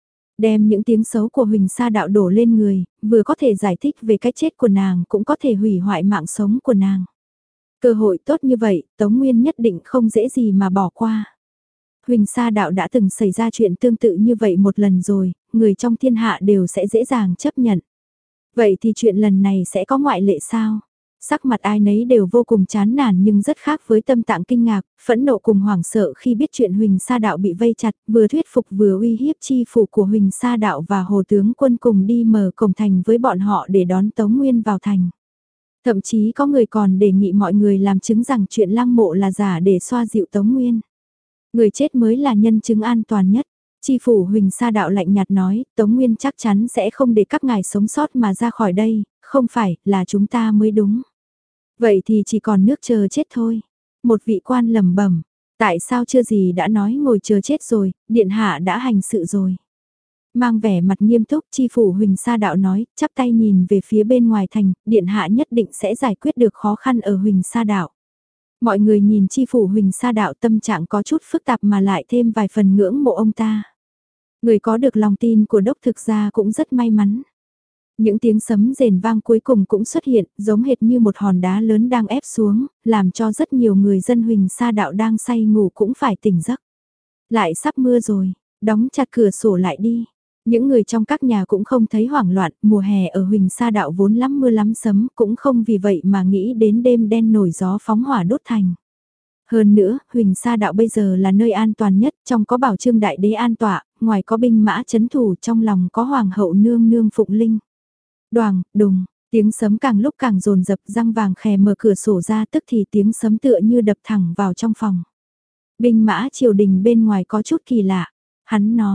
Đem những tiếng xấu của Huỳnh Sa Đạo đổ lên người, vừa có thể giải thích về cái chết của nàng cũng có thể hủy hoại mạng sống của nàng. Cơ hội tốt như vậy, Tống Nguyên nhất định không dễ gì mà bỏ qua. Huỳnh Sa Đạo đã từng xảy ra chuyện tương tự như vậy một lần rồi, người trong thiên hạ đều sẽ dễ dàng chấp nhận. Vậy thì chuyện lần này sẽ có ngoại lệ sao? Sắc mặt ai nấy đều vô cùng chán nản nhưng rất khác với tâm trạng kinh ngạc, phẫn nộ cùng hoảng sợ khi biết chuyện Huỳnh Sa Đạo bị vây chặt, vừa thuyết phục vừa uy hiếp chi phủ của Huỳnh Sa Đạo và Hồ tướng quân cùng đi mở cổng thành với bọn họ để đón Tống Nguyên vào thành. Thậm chí có người còn đề nghị mọi người làm chứng rằng chuyện lăng mộ là giả để xoa dịu Tống Nguyên. Người chết mới là nhân chứng an toàn nhất. Chi phủ Huỳnh Sa Đạo lạnh nhạt nói, Tống Nguyên chắc chắn sẽ không để các ngài sống sót mà ra khỏi đây, không phải là chúng ta mới đúng. Vậy thì chỉ còn nước chờ chết thôi. Một vị quan lẩm bẩm, tại sao chưa gì đã nói ngồi chờ chết rồi, điện hạ đã hành sự rồi. Mang vẻ mặt nghiêm túc, chi phủ Huỳnh Sa Đạo nói, chắp tay nhìn về phía bên ngoài thành, điện hạ nhất định sẽ giải quyết được khó khăn ở Huỳnh Sa Đạo. Mọi người nhìn chi phủ Huỳnh Sa Đạo tâm trạng có chút phức tạp mà lại thêm vài phần ngưỡng mộ ông ta. Người có được lòng tin của đốc thực ra cũng rất may mắn. Những tiếng sấm rền vang cuối cùng cũng xuất hiện, giống hệt như một hòn đá lớn đang ép xuống, làm cho rất nhiều người dân Huỳnh Sa Đạo đang say ngủ cũng phải tỉnh giấc. Lại sắp mưa rồi, đóng chặt cửa sổ lại đi. Những người trong các nhà cũng không thấy hoảng loạn, mùa hè ở Huỳnh Sa Đạo vốn lắm mưa lắm sấm, cũng không vì vậy mà nghĩ đến đêm đen nổi gió phóng hỏa đốt thành. Hơn nữa, Huỳnh Sa Đạo bây giờ là nơi an toàn nhất, trong có bảo trương đại đế an tọa, ngoài có binh mã chấn thủ, trong lòng có hoàng hậu nương nương phụng linh. Đoàng, đùng, tiếng sấm càng lúc càng dồn dập, răng vàng khè mở cửa sổ ra, tức thì tiếng sấm tựa như đập thẳng vào trong phòng. Binh mã triều đình bên ngoài có chút kỳ lạ, hắn nói,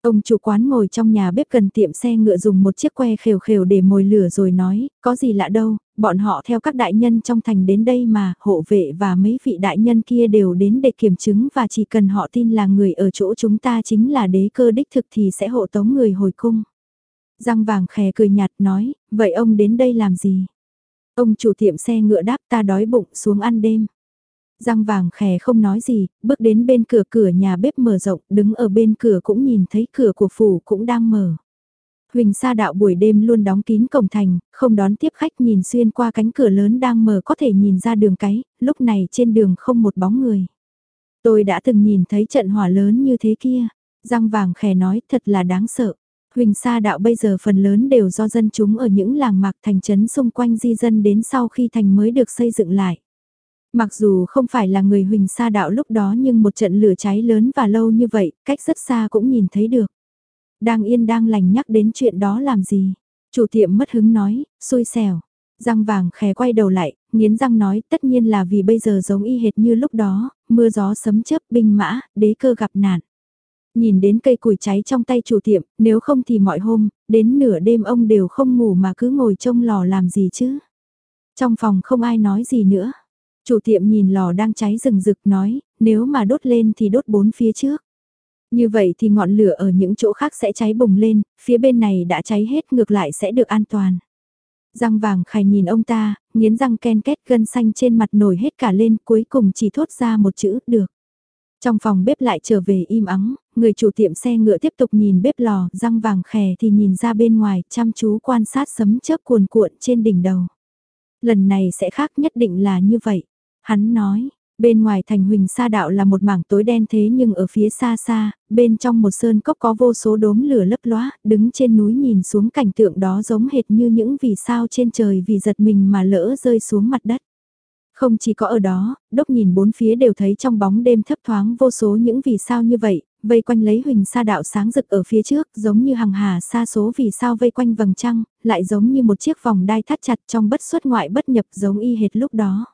Ông chủ quán ngồi trong nhà bếp gần tiệm xe ngựa dùng một chiếc que khều khều để mồi lửa rồi nói, có gì lạ đâu, bọn họ theo các đại nhân trong thành đến đây mà, hộ vệ và mấy vị đại nhân kia đều đến để kiểm chứng và chỉ cần họ tin là người ở chỗ chúng ta chính là đế cơ đích thực thì sẽ hộ tống người hồi cung. Răng vàng khè cười nhạt nói, vậy ông đến đây làm gì? Ông chủ tiệm xe ngựa đáp ta đói bụng xuống ăn đêm. Răng vàng khè không nói gì, bước đến bên cửa cửa nhà bếp mở rộng, đứng ở bên cửa cũng nhìn thấy cửa của phủ cũng đang mở. Huỳnh Sa Đạo buổi đêm luôn đóng kín cổng thành, không đón tiếp khách, nhìn xuyên qua cánh cửa lớn đang mở có thể nhìn ra đường cái, lúc này trên đường không một bóng người. Tôi đã từng nhìn thấy trận hỏa lớn như thế kia, răng vàng khè nói thật là đáng sợ. Huỳnh Sa Đạo bây giờ phần lớn đều do dân chúng ở những làng mạc thành trấn xung quanh di dân đến sau khi thành mới được xây dựng lại. Mặc dù không phải là người Huỳnh Sa Đạo lúc đó nhưng một trận lửa cháy lớn và lâu như vậy, cách rất xa cũng nhìn thấy được. Đang yên đang lành nhắc đến chuyện đó làm gì? Chủ tiệm mất hứng nói, xui xẻo. Răng vàng khè quay đầu lại, nghiến răng nói tất nhiên là vì bây giờ giống y hệt như lúc đó, mưa gió sấm chớp binh mã, đế cơ gặp nạn. Nhìn đến cây củi cháy trong tay chủ tiệm, nếu không thì mọi hôm, đến nửa đêm ông đều không ngủ mà cứ ngồi trông lò làm gì chứ. Trong phòng không ai nói gì nữa. Chủ tiệm nhìn lò đang cháy rừng rực nói, nếu mà đốt lên thì đốt bốn phía trước. Như vậy thì ngọn lửa ở những chỗ khác sẽ cháy bùng lên, phía bên này đã cháy hết ngược lại sẽ được an toàn. Răng vàng khài nhìn ông ta, nghiến răng ken két gân xanh trên mặt nổi hết cả lên cuối cùng chỉ thốt ra một chữ được. Trong phòng bếp lại trở về im ắng, người chủ tiệm xe ngựa tiếp tục nhìn bếp lò, răng vàng khè thì nhìn ra bên ngoài chăm chú quan sát sấm chớp cuồn cuộn trên đỉnh đầu. Lần này sẽ khác nhất định là như vậy. Hắn nói, bên ngoài thành Huỳnh Sa Đạo là một mảng tối đen thế nhưng ở phía xa xa, bên trong một sơn cốc có vô số đốm lửa lấp lóa, đứng trên núi nhìn xuống cảnh tượng đó giống hệt như những vì sao trên trời vì giật mình mà lỡ rơi xuống mặt đất. Không chỉ có ở đó, Đốc nhìn bốn phía đều thấy trong bóng đêm thấp thoáng vô số những vì sao như vậy, vây quanh lấy Huỳnh Sa Đạo sáng rực ở phía trước, giống như hằng hà sa số vì sao vây quanh vầng trăng, lại giống như một chiếc vòng đai thắt chặt trong bất xuất ngoại bất nhập giống y hệt lúc đó.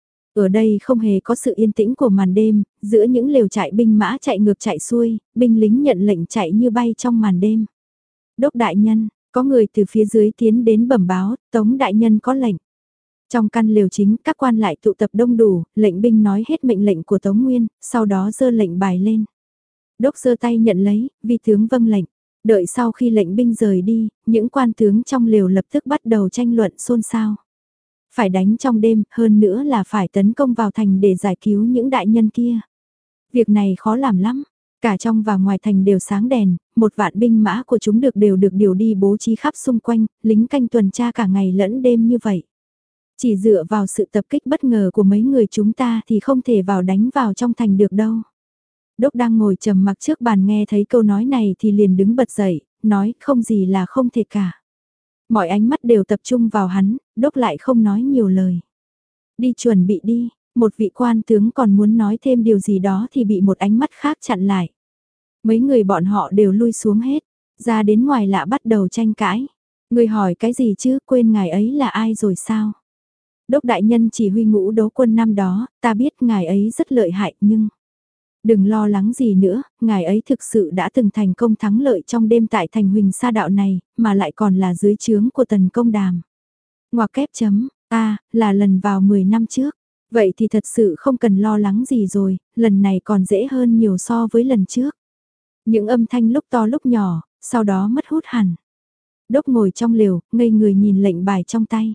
Ở đây không hề có sự yên tĩnh của màn đêm, giữa những lều trại binh mã chạy ngược chạy xuôi, binh lính nhận lệnh chạy như bay trong màn đêm. Đốc đại nhân, có người từ phía dưới tiến đến bẩm báo, Tống đại nhân có lệnh. Trong căn lều chính, các quan lại tụ tập đông đủ, lệnh binh nói hết mệnh lệnh của Tống Nguyên, sau đó giơ lệnh bài lên. Đốc giơ tay nhận lấy, vi tướng vâng lệnh. Đợi sau khi lệnh binh rời đi, những quan tướng trong lều lập tức bắt đầu tranh luận xôn xao. Phải đánh trong đêm, hơn nữa là phải tấn công vào thành để giải cứu những đại nhân kia. Việc này khó làm lắm, cả trong và ngoài thành đều sáng đèn, một vạn binh mã của chúng được đều được điều đi bố trí khắp xung quanh, lính canh tuần tra cả ngày lẫn đêm như vậy. Chỉ dựa vào sự tập kích bất ngờ của mấy người chúng ta thì không thể vào đánh vào trong thành được đâu. Đốc đang ngồi trầm mặc trước bàn nghe thấy câu nói này thì liền đứng bật dậy, nói không gì là không thể cả. Mọi ánh mắt đều tập trung vào hắn, Đốc lại không nói nhiều lời. Đi chuẩn bị đi, một vị quan tướng còn muốn nói thêm điều gì đó thì bị một ánh mắt khác chặn lại. Mấy người bọn họ đều lui xuống hết, ra đến ngoài lạ bắt đầu tranh cãi. Người hỏi cái gì chứ, quên ngài ấy là ai rồi sao? Đốc đại nhân chỉ huy ngũ đấu quân năm đó, ta biết ngài ấy rất lợi hại nhưng... Đừng lo lắng gì nữa, ngài ấy thực sự đã từng thành công thắng lợi trong đêm tại thành Huỳnh Sa Đạo này, mà lại còn là dưới trướng của Tần Công Đàm. Ngoặc kép chấm, ta, là lần vào mười năm trước. Vậy thì thật sự không cần lo lắng gì rồi, lần này còn dễ hơn nhiều so với lần trước. Những âm thanh lúc to lúc nhỏ, sau đó mất hút hẳn. Đốc ngồi trong lều, ngây người nhìn lệnh bài trong tay.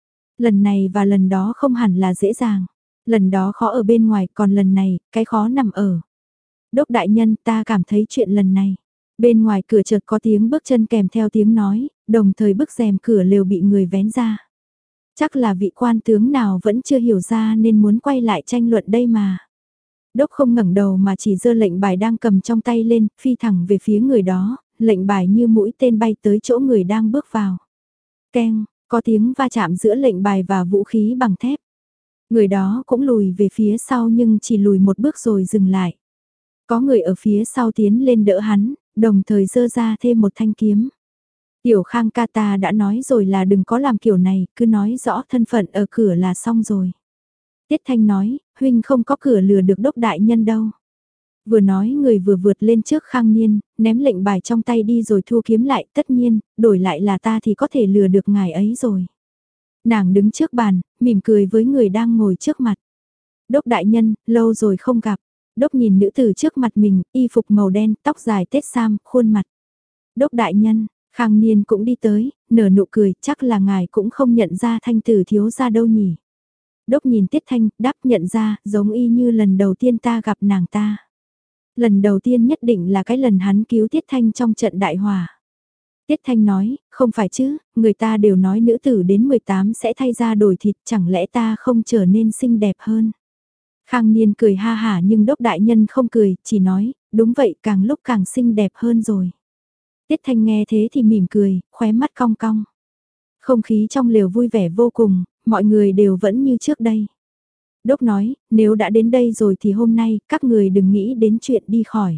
Lần này và lần đó không hẳn là dễ dàng. Lần đó khó ở bên ngoài, còn lần này, cái khó nằm ở. Đốc đại nhân, ta cảm thấy chuyện lần này. Bên ngoài cửa chợt có tiếng bước chân kèm theo tiếng nói, đồng thời bức rèm cửa lều bị người vén ra. Chắc là vị quan tướng nào vẫn chưa hiểu ra nên muốn quay lại tranh luận đây mà. Đốc không ngẩng đầu mà chỉ giơ lệnh bài đang cầm trong tay lên, phi thẳng về phía người đó, lệnh bài như mũi tên bay tới chỗ người đang bước vào. Keng, có tiếng va chạm giữa lệnh bài và vũ khí bằng thép. Người đó cũng lùi về phía sau nhưng chỉ lùi một bước rồi dừng lại. Có người ở phía sau tiến lên đỡ hắn, đồng thời giơ ra thêm một thanh kiếm. Tiểu Khang ca ta đã nói rồi là đừng có làm kiểu này, cứ nói rõ thân phận ở cửa là xong rồi. Tiết Thanh nói, huynh không có cửa lừa được Đốc đại nhân đâu. Vừa nói người vừa vượt lên trước Khang Niên, ném lệnh bài trong tay đi rồi thu kiếm lại, tất nhiên, đổi lại là ta thì có thể lừa được ngài ấy rồi. Nàng đứng trước bàn, mỉm cười với người đang ngồi trước mặt. Đốc đại nhân, lâu rồi không gặp. Đốc nhìn nữ tử trước mặt mình, y phục màu đen, tóc dài tết sam, khuôn mặt. Đốc đại nhân, Khang Niên cũng đi tới, nở nụ cười, chắc là ngài cũng không nhận ra Thanh tử thiếu gia đâu nhỉ. Đốc nhìn Tiết Thanh, đáp nhận ra, giống y như lần đầu tiên ta gặp nàng ta. Lần đầu tiên nhất định là cái lần hắn cứu Tiết Thanh trong trận đại hỏa. Tiết Thanh nói, không phải chứ, người ta đều nói nữ tử đến mười tám sẽ thay ra đổi thịt, chẳng lẽ ta không trở nên xinh đẹp hơn. Khang Niên cười ha hả nhưng Đốc đại nhân không cười, chỉ nói, đúng vậy càng lúc càng xinh đẹp hơn rồi. Tiết Thanh nghe thế thì mỉm cười, khóe mắt cong cong. Không khí trong lều vui vẻ vô cùng, mọi người đều vẫn như trước đây. Đốc nói, nếu đã đến đây rồi thì hôm nay, các người đừng nghĩ đến chuyện đi khỏi.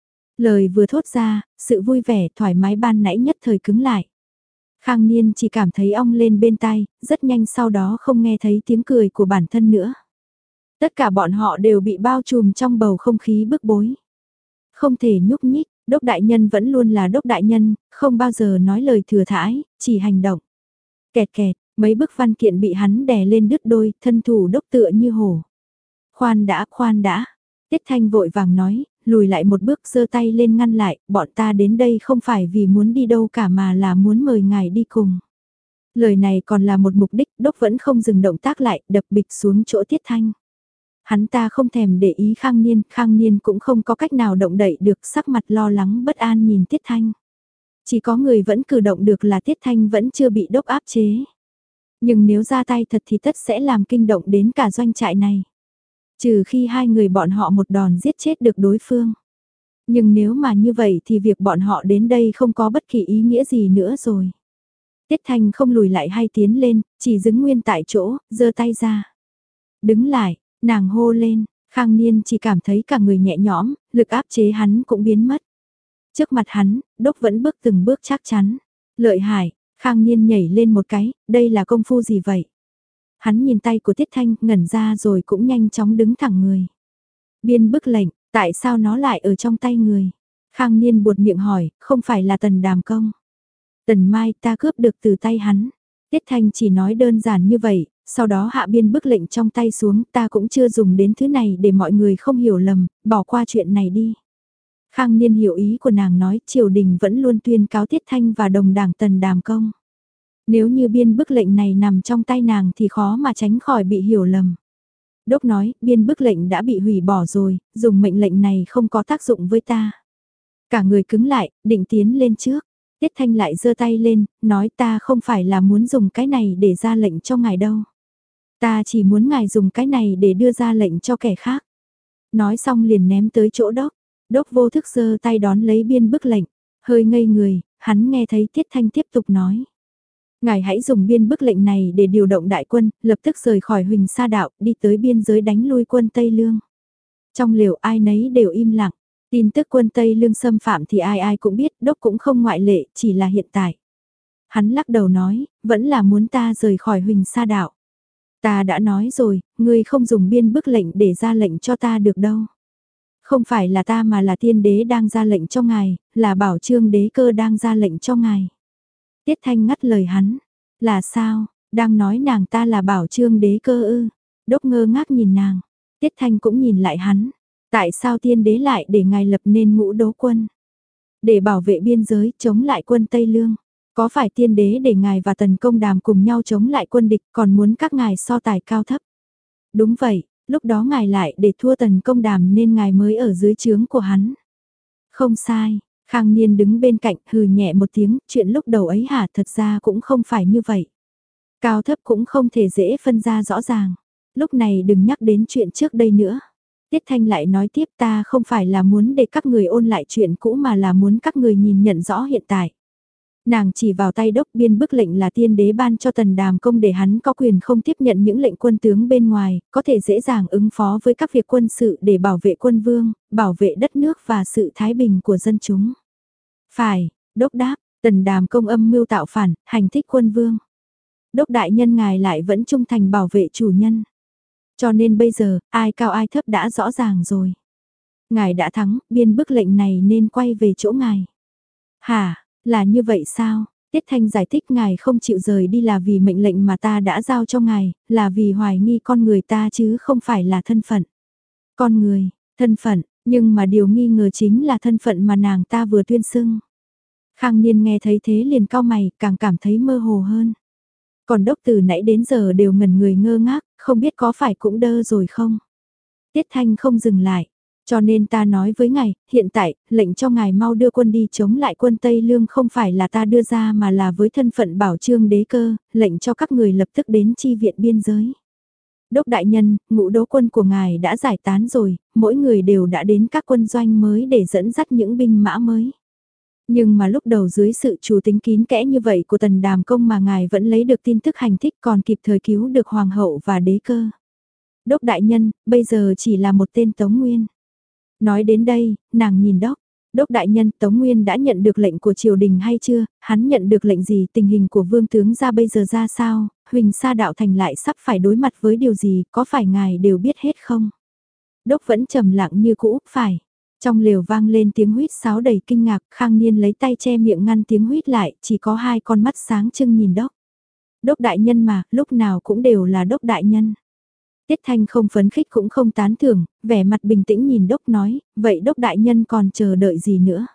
Lời vừa thốt ra, sự vui vẻ, thoải mái ban nãy nhất thời cứng lại. Khang Niên chỉ cảm thấy ong lên bên tai, rất nhanh sau đó không nghe thấy tiếng cười của bản thân nữa. Tất cả bọn họ đều bị bao trùm trong bầu không khí bức bối. Không thể nhúc nhích, Đốc đại nhân vẫn luôn là Đốc đại nhân, không bao giờ nói lời thừa thãi, chỉ hành động. Kẹt kẹt, mấy bức văn kiện bị hắn đè lên đứt đôi, thân thủ Đốc tựa như hổ. Khoan đã, khoan đã. Tiết Thanh vội vàng nói, lùi lại một bước giơ tay lên ngăn lại, bọn ta đến đây không phải vì muốn đi đâu cả mà là muốn mời ngài đi cùng. Lời này còn là một mục đích, Đốc vẫn không dừng động tác lại, đập bịch xuống chỗ Tiết Thanh. Hắn ta không thèm để ý Khang Niên, Khang Niên cũng không có cách nào động đậy được, sắc mặt lo lắng bất an nhìn Tiết Thanh. Chỉ có người vẫn cử động được là Tiết Thanh vẫn chưa bị Đốc áp chế. Nhưng nếu ra tay thật thì tất sẽ làm kinh động đến cả doanh trại này. Trừ khi hai người bọn họ một đòn giết chết được đối phương. Nhưng nếu mà như vậy thì việc bọn họ đến đây không có bất kỳ ý nghĩa gì nữa rồi. Tiết Thanh không lùi lại hay tiến lên, chỉ đứng nguyên tại chỗ, giơ tay ra. Đứng lại, nàng hô lên, Khang Niên chỉ cảm thấy cả người nhẹ nhõm, lực áp chế hắn cũng biến mất. Trước mặt hắn, Đốc vẫn bước từng bước chắc chắn. Lợi hại, Khang Niên nhảy lên một cái, đây là công phu gì vậy? Hắn nhìn tay của Tiết Thanh, ngẩn ra rồi cũng nhanh chóng đứng thẳng người. Biên bức lệnh, tại sao nó lại ở trong tay người? Khang Niên buột miệng hỏi, không phải là Tần Đàm Công. Tần Mai ta cướp được từ tay hắn. Tiết Thanh chỉ nói đơn giản như vậy, sau đó hạ biên bức lệnh trong tay xuống, ta cũng chưa dùng đến thứ này để mọi người không hiểu lầm, bỏ qua chuyện này đi. Khang Niên hiểu ý của nàng nói, triều đình vẫn luôn tuyên cáo Tiết Thanh và đồng đảng Tần Đàm Công. Nếu như biên bức lệnh này nằm trong tay nàng thì khó mà tránh khỏi bị hiểu lầm. Đốc nói, biên bức lệnh đã bị hủy bỏ rồi, dùng mệnh lệnh này không có tác dụng với ta. Cả người cứng lại, định tiến lên trước. Tiết Thanh lại giơ tay lên, nói ta không phải là muốn dùng cái này để ra lệnh cho ngài đâu. Ta chỉ muốn ngài dùng cái này để đưa ra lệnh cho kẻ khác. Nói xong liền ném tới chỗ Đốc. Đốc vô thức giơ tay đón lấy biên bức lệnh. Hơi ngây người, hắn nghe thấy Tiết Thanh tiếp tục nói. Ngài hãy dùng biên bức lệnh này để điều động đại quân, lập tức rời khỏi Huỳnh Sa Đạo, đi tới biên giới đánh lui quân Tây Lương. Trong lều ai nấy đều im lặng, tin tức quân Tây Lương xâm phạm thì ai ai cũng biết, Đốc cũng không ngoại lệ, chỉ là hiện tại. Hắn lắc đầu nói, vẫn là muốn ta rời khỏi Huỳnh Sa Đạo. Ta đã nói rồi, ngươi không dùng biên bức lệnh để ra lệnh cho ta được đâu. Không phải là ta mà là tiên đế đang ra lệnh cho ngài, là bảo trương đế cơ đang ra lệnh cho ngài. Tiết Thanh ngắt lời hắn, là sao, đang nói nàng ta là bảo trương đế cơ ư. Đốc ngơ ngác nhìn nàng, Tiết Thanh cũng nhìn lại hắn, tại sao tiên đế lại để ngài lập nên ngũ đấu quân? Để bảo vệ biên giới chống lại quân Tây Lương, có phải tiên đế để ngài và Tần Công Đàm cùng nhau chống lại quân địch còn muốn các ngài so tài cao thấp? Đúng vậy, lúc đó ngài lại để thua Tần Công Đàm nên ngài mới ở dưới trướng của hắn. Không sai. Khang Niên đứng bên cạnh hừ nhẹ một tiếng, chuyện lúc đầu ấy hả, thật ra cũng không phải như vậy. Cao thấp cũng không thể dễ phân ra rõ ràng. Lúc này đừng nhắc đến chuyện trước đây nữa. Tiết Thanh lại nói tiếp, ta không phải là muốn để các người ôn lại chuyện cũ mà là muốn các người nhìn nhận rõ hiện tại. Nàng chỉ vào tay Đốc, biên bức lệnh là tiên đế ban cho Tần Đàm Công để hắn có quyền không tiếp nhận những lệnh quân tướng bên ngoài, có thể dễ dàng ứng phó với các việc quân sự để bảo vệ quân vương, bảo vệ đất nước và sự thái bình của dân chúng. Phải, Đốc đáp, Tần Đàm Công âm mưu tạo phản, hành thích quân vương. Đốc đại nhân ngài lại vẫn trung thành bảo vệ chủ nhân. Cho nên bây giờ, ai cao ai thấp đã rõ ràng rồi. Ngài đã thắng, biên bức lệnh này nên quay về chỗ ngài. Hả, là như vậy sao? Tiết Thanh giải thích ngài không chịu rời đi là vì mệnh lệnh mà ta đã giao cho ngài, là vì hoài nghi con người ta chứ không phải là thân phận. Con người, thân phận, nhưng mà điều nghi ngờ chính là thân phận mà nàng ta vừa tuyên xưng. Khang Niên nghe thấy thế liền cau mày, càng cảm thấy mơ hồ hơn. Còn đốc từ nãy đến giờ đều ngẩn người ngơ ngác, không biết có phải cũng đơ rồi không? Tiết Thanh không dừng lại. Cho nên ta nói với ngài, hiện tại, lệnh cho ngài mau đưa quân đi chống lại quân Tây Lương không phải là ta đưa ra mà là với thân phận bảo trương đế cơ, lệnh cho các người lập tức đến chi viện biên giới. Đốc đại nhân, ngũ đỗ quân của ngài đã giải tán rồi, mỗi người đều đã đến các quân doanh mới để dẫn dắt những binh mã mới. Nhưng mà lúc đầu dưới sự chủ tính kín kẽ như vậy của tần đàm công mà ngài vẫn lấy được tin tức hành thích còn kịp thời cứu được hoàng hậu và đế cơ. Đốc đại nhân, bây giờ chỉ là một tên Tống Nguyên. Nói đến đây, nàng nhìn đốc. Đốc đại nhân, Tống Nguyên đã nhận được lệnh của triều đình hay chưa? Hắn nhận được lệnh gì? Tình hình của vương tướng ra bây giờ ra sao? Huỳnh Sa Đạo Thành lại sắp phải đối mặt với điều gì? Có phải ngài đều biết hết không? Đốc vẫn trầm lặng như cũ, phải. Trong lều vang lên tiếng huýt sáo đầy kinh ngạc, Khang Niên lấy tay che miệng ngăn tiếng huýt lại, chỉ có hai con mắt sáng trưng nhìn đốc. Đốc đại nhân mà, lúc nào cũng đều là đốc đại nhân. Tiết Thanh không phấn khích cũng không tán thưởng, vẻ mặt bình tĩnh nhìn đốc nói, vậy đốc đại nhân còn chờ đợi gì nữa?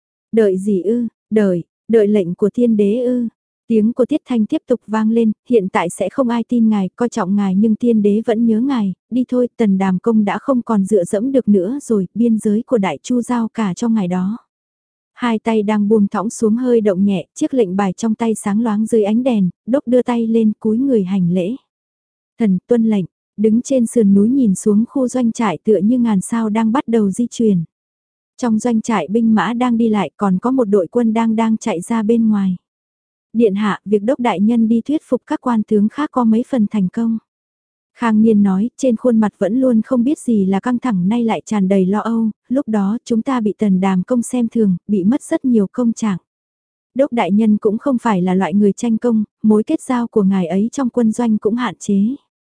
Đợi gì ư, đợi, đợi lệnh của thiên đế ư? Tiếng của Tiết Thanh tiếp tục vang lên, hiện tại sẽ không ai tin ngài, coi trọng ngài nhưng thiên đế vẫn nhớ ngài, đi thôi, tần đàm công đã không còn dựa dẫm được nữa rồi, biên giới của đại chu giao cả cho ngài đó. Hai tay đang buông thõng xuống hơi động nhẹ, chiếc lệnh bài trong tay sáng loáng dưới ánh đèn, đốc đưa tay lên cúi người hành lễ. Thần tuân lệnh. Đứng trên sườn núi nhìn xuống khu doanh trại tựa như ngàn sao đang bắt đầu di chuyển. Trong doanh trại binh mã đang đi lại còn có một đội quân đang đang chạy ra bên ngoài. Điện hạ, việc đốc đại nhân đi thuyết phục các quan tướng khác có mấy phần thành công. Khang Niên nói, trên khuôn mặt vẫn luôn không biết gì là căng thẳng nay lại tràn đầy lo âu, lúc đó chúng ta bị tần đàm công xem thường, bị mất rất nhiều công trạng. Đốc đại nhân cũng không phải là loại người tranh công, mối kết giao của ngài ấy trong quân doanh cũng hạn chế.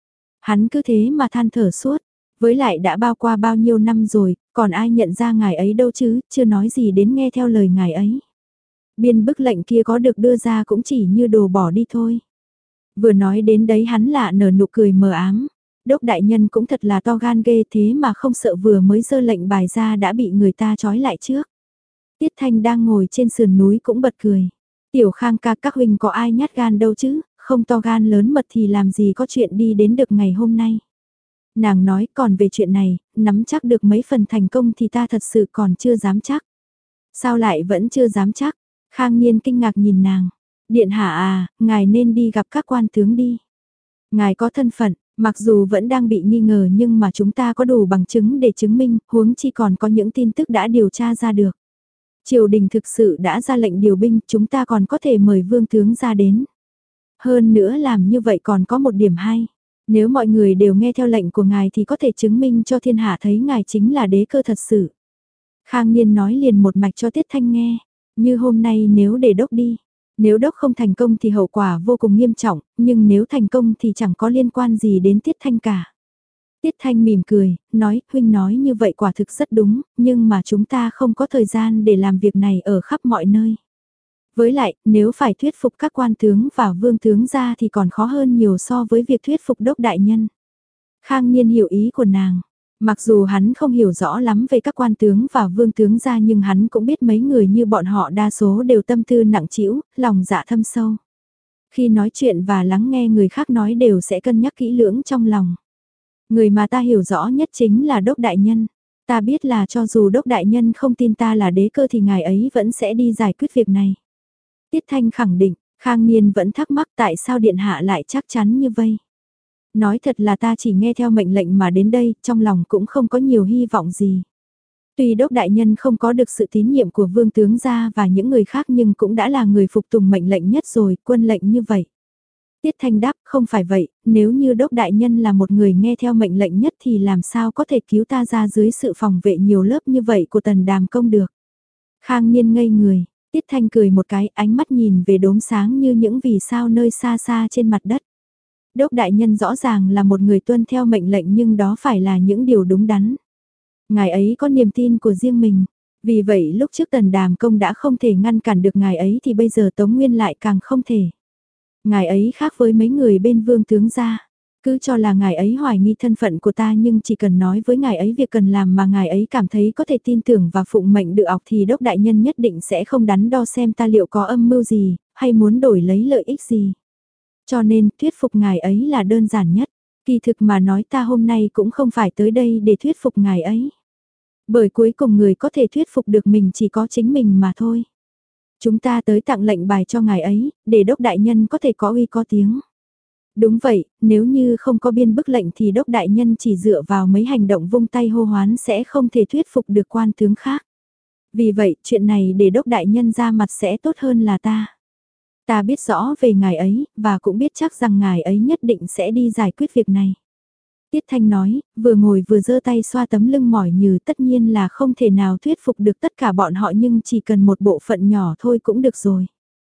Hắn cứ thế mà than thở suốt, với lại đã bao qua bao nhiêu năm rồi, còn ai nhận ra ngài ấy đâu chứ, chưa nói gì đến nghe theo lời ngài ấy. Biên bức lệnh kia có được đưa ra cũng chỉ như đồ bỏ đi thôi. Vừa nói đến đấy hắn lạ nở nụ cười mờ ám, đốc đại nhân cũng thật là to gan ghê thế mà không sợ vừa mới giơ lệnh bài ra đã bị người ta trói lại trước. Tiết Thanh đang ngồi trên sườn núi cũng bật cười. Tiểu Khang ca các huynh có ai nhát gan đâu chứ, không to gan lớn mật thì làm gì có chuyện đi đến được ngày hôm nay. Nàng nói còn về chuyện này, nắm chắc được mấy phần thành công thì ta thật sự còn chưa dám chắc. Sao lại vẫn chưa dám chắc? Khang Niên kinh ngạc nhìn nàng. Điện hạ à, ngài nên đi gặp các quan tướng đi. Ngài có thân phận, mặc dù vẫn đang bị nghi ngờ nhưng mà chúng ta có đủ bằng chứng để chứng minh, huống chi còn có những tin tức đã điều tra ra được. Triều đình thực sự đã ra lệnh điều binh, chúng ta còn có thể mời vương tướng ra đến. Hơn nữa làm như vậy còn có một điểm hay. Nếu mọi người đều nghe theo lệnh của ngài thì có thể chứng minh cho thiên hạ thấy ngài chính là đế cơ thật sự. Khang Niên nói liền một mạch cho Tiết Thanh nghe. Như hôm nay nếu để đốc đi. Nếu đốc không thành công thì hậu quả vô cùng nghiêm trọng, nhưng nếu thành công thì chẳng có liên quan gì đến Tiết Thanh cả. Tiết Thanh mỉm cười, nói, huynh nói như vậy quả thực rất đúng, nhưng mà chúng ta không có thời gian để làm việc này ở khắp mọi nơi. Với lại, nếu phải thuyết phục các quan tướng và vương tướng ra thì còn khó hơn nhiều so với việc thuyết phục đốc đại nhân. Khang Niên hiểu ý của nàng. Mặc dù hắn không hiểu rõ lắm về các quan tướng và vương tướng ra nhưng hắn cũng biết mấy người như bọn họ đa số đều tâm tư nặng trĩu, lòng dạ thâm sâu. Khi nói chuyện và lắng nghe người khác nói đều sẽ cân nhắc kỹ lưỡng trong lòng. Người mà ta hiểu rõ nhất chính là đốc đại nhân. Ta biết là cho dù đốc đại nhân không tin ta là đế cơ thì ngài ấy vẫn sẽ đi giải quyết việc này. Tiết Thanh khẳng định, Khang Niên vẫn thắc mắc tại sao điện hạ lại chắc chắn như vậy. Nói thật là ta chỉ nghe theo mệnh lệnh mà đến đây, trong lòng cũng không có nhiều hy vọng gì. Tuy đốc đại nhân không có được sự tín nhiệm của vương tướng gia và những người khác nhưng cũng đã là người phục tùng mệnh lệnh nhất rồi, quân lệnh như vậy. Tiết Thanh đáp, không phải vậy, nếu như đốc đại nhân là một người nghe theo mệnh lệnh nhất thì làm sao có thể cứu ta ra dưới sự phòng vệ nhiều lớp như vậy của tần đàm công được. Khang Niên ngây người, Tiết Thanh cười một cái, ánh mắt nhìn về đốm sáng như những vì sao nơi xa xa trên mặt đất. Đốc đại nhân rõ ràng là một người tuân theo mệnh lệnh nhưng đó phải là những điều đúng đắn. Ngài ấy có niềm tin của riêng mình. Vì vậy lúc trước Tần Đàm Công đã không thể ngăn cản được ngài ấy thì bây giờ Tống Nguyên lại càng không thể. Ngài ấy khác với mấy người bên vương tướng gia. Cứ cho là ngài ấy hoài nghi thân phận của ta nhưng chỉ cần nói với ngài ấy việc cần làm mà ngài ấy cảm thấy có thể tin tưởng và phụng mệnh được ọc thì đốc đại nhân nhất định sẽ không đắn đo xem ta liệu có âm mưu gì, hay muốn đổi lấy lợi ích gì. Cho nên thuyết phục ngài ấy là đơn giản nhất. Kỳ thực mà nói ta hôm nay cũng không phải tới đây để thuyết phục ngài ấy. Bởi cuối cùng người có thể thuyết phục được mình chỉ có chính mình mà thôi. Chúng ta tới tặng lệnh bài cho ngài ấy, để đốc đại nhân có thể có uy có tiếng. Đúng vậy, nếu như không có biên bức lệnh thì đốc đại nhân chỉ dựa vào mấy hành động vung tay hô hoán sẽ không thể thuyết phục được quan tướng khác. Vì vậy, chuyện này để đốc đại nhân ra mặt sẽ tốt hơn là ta. Ta biết rõ về ngài ấy, và cũng biết chắc rằng ngài ấy nhất định sẽ đi giải quyết việc này. Tiết Thanh nói, vừa ngồi vừa giơ tay xoa tấm lưng mỏi như tất nhiên là không thể nào thuyết phục được tất cả bọn họ nhưng chỉ cần một bộ phận nhỏ thôi cũng được rồi.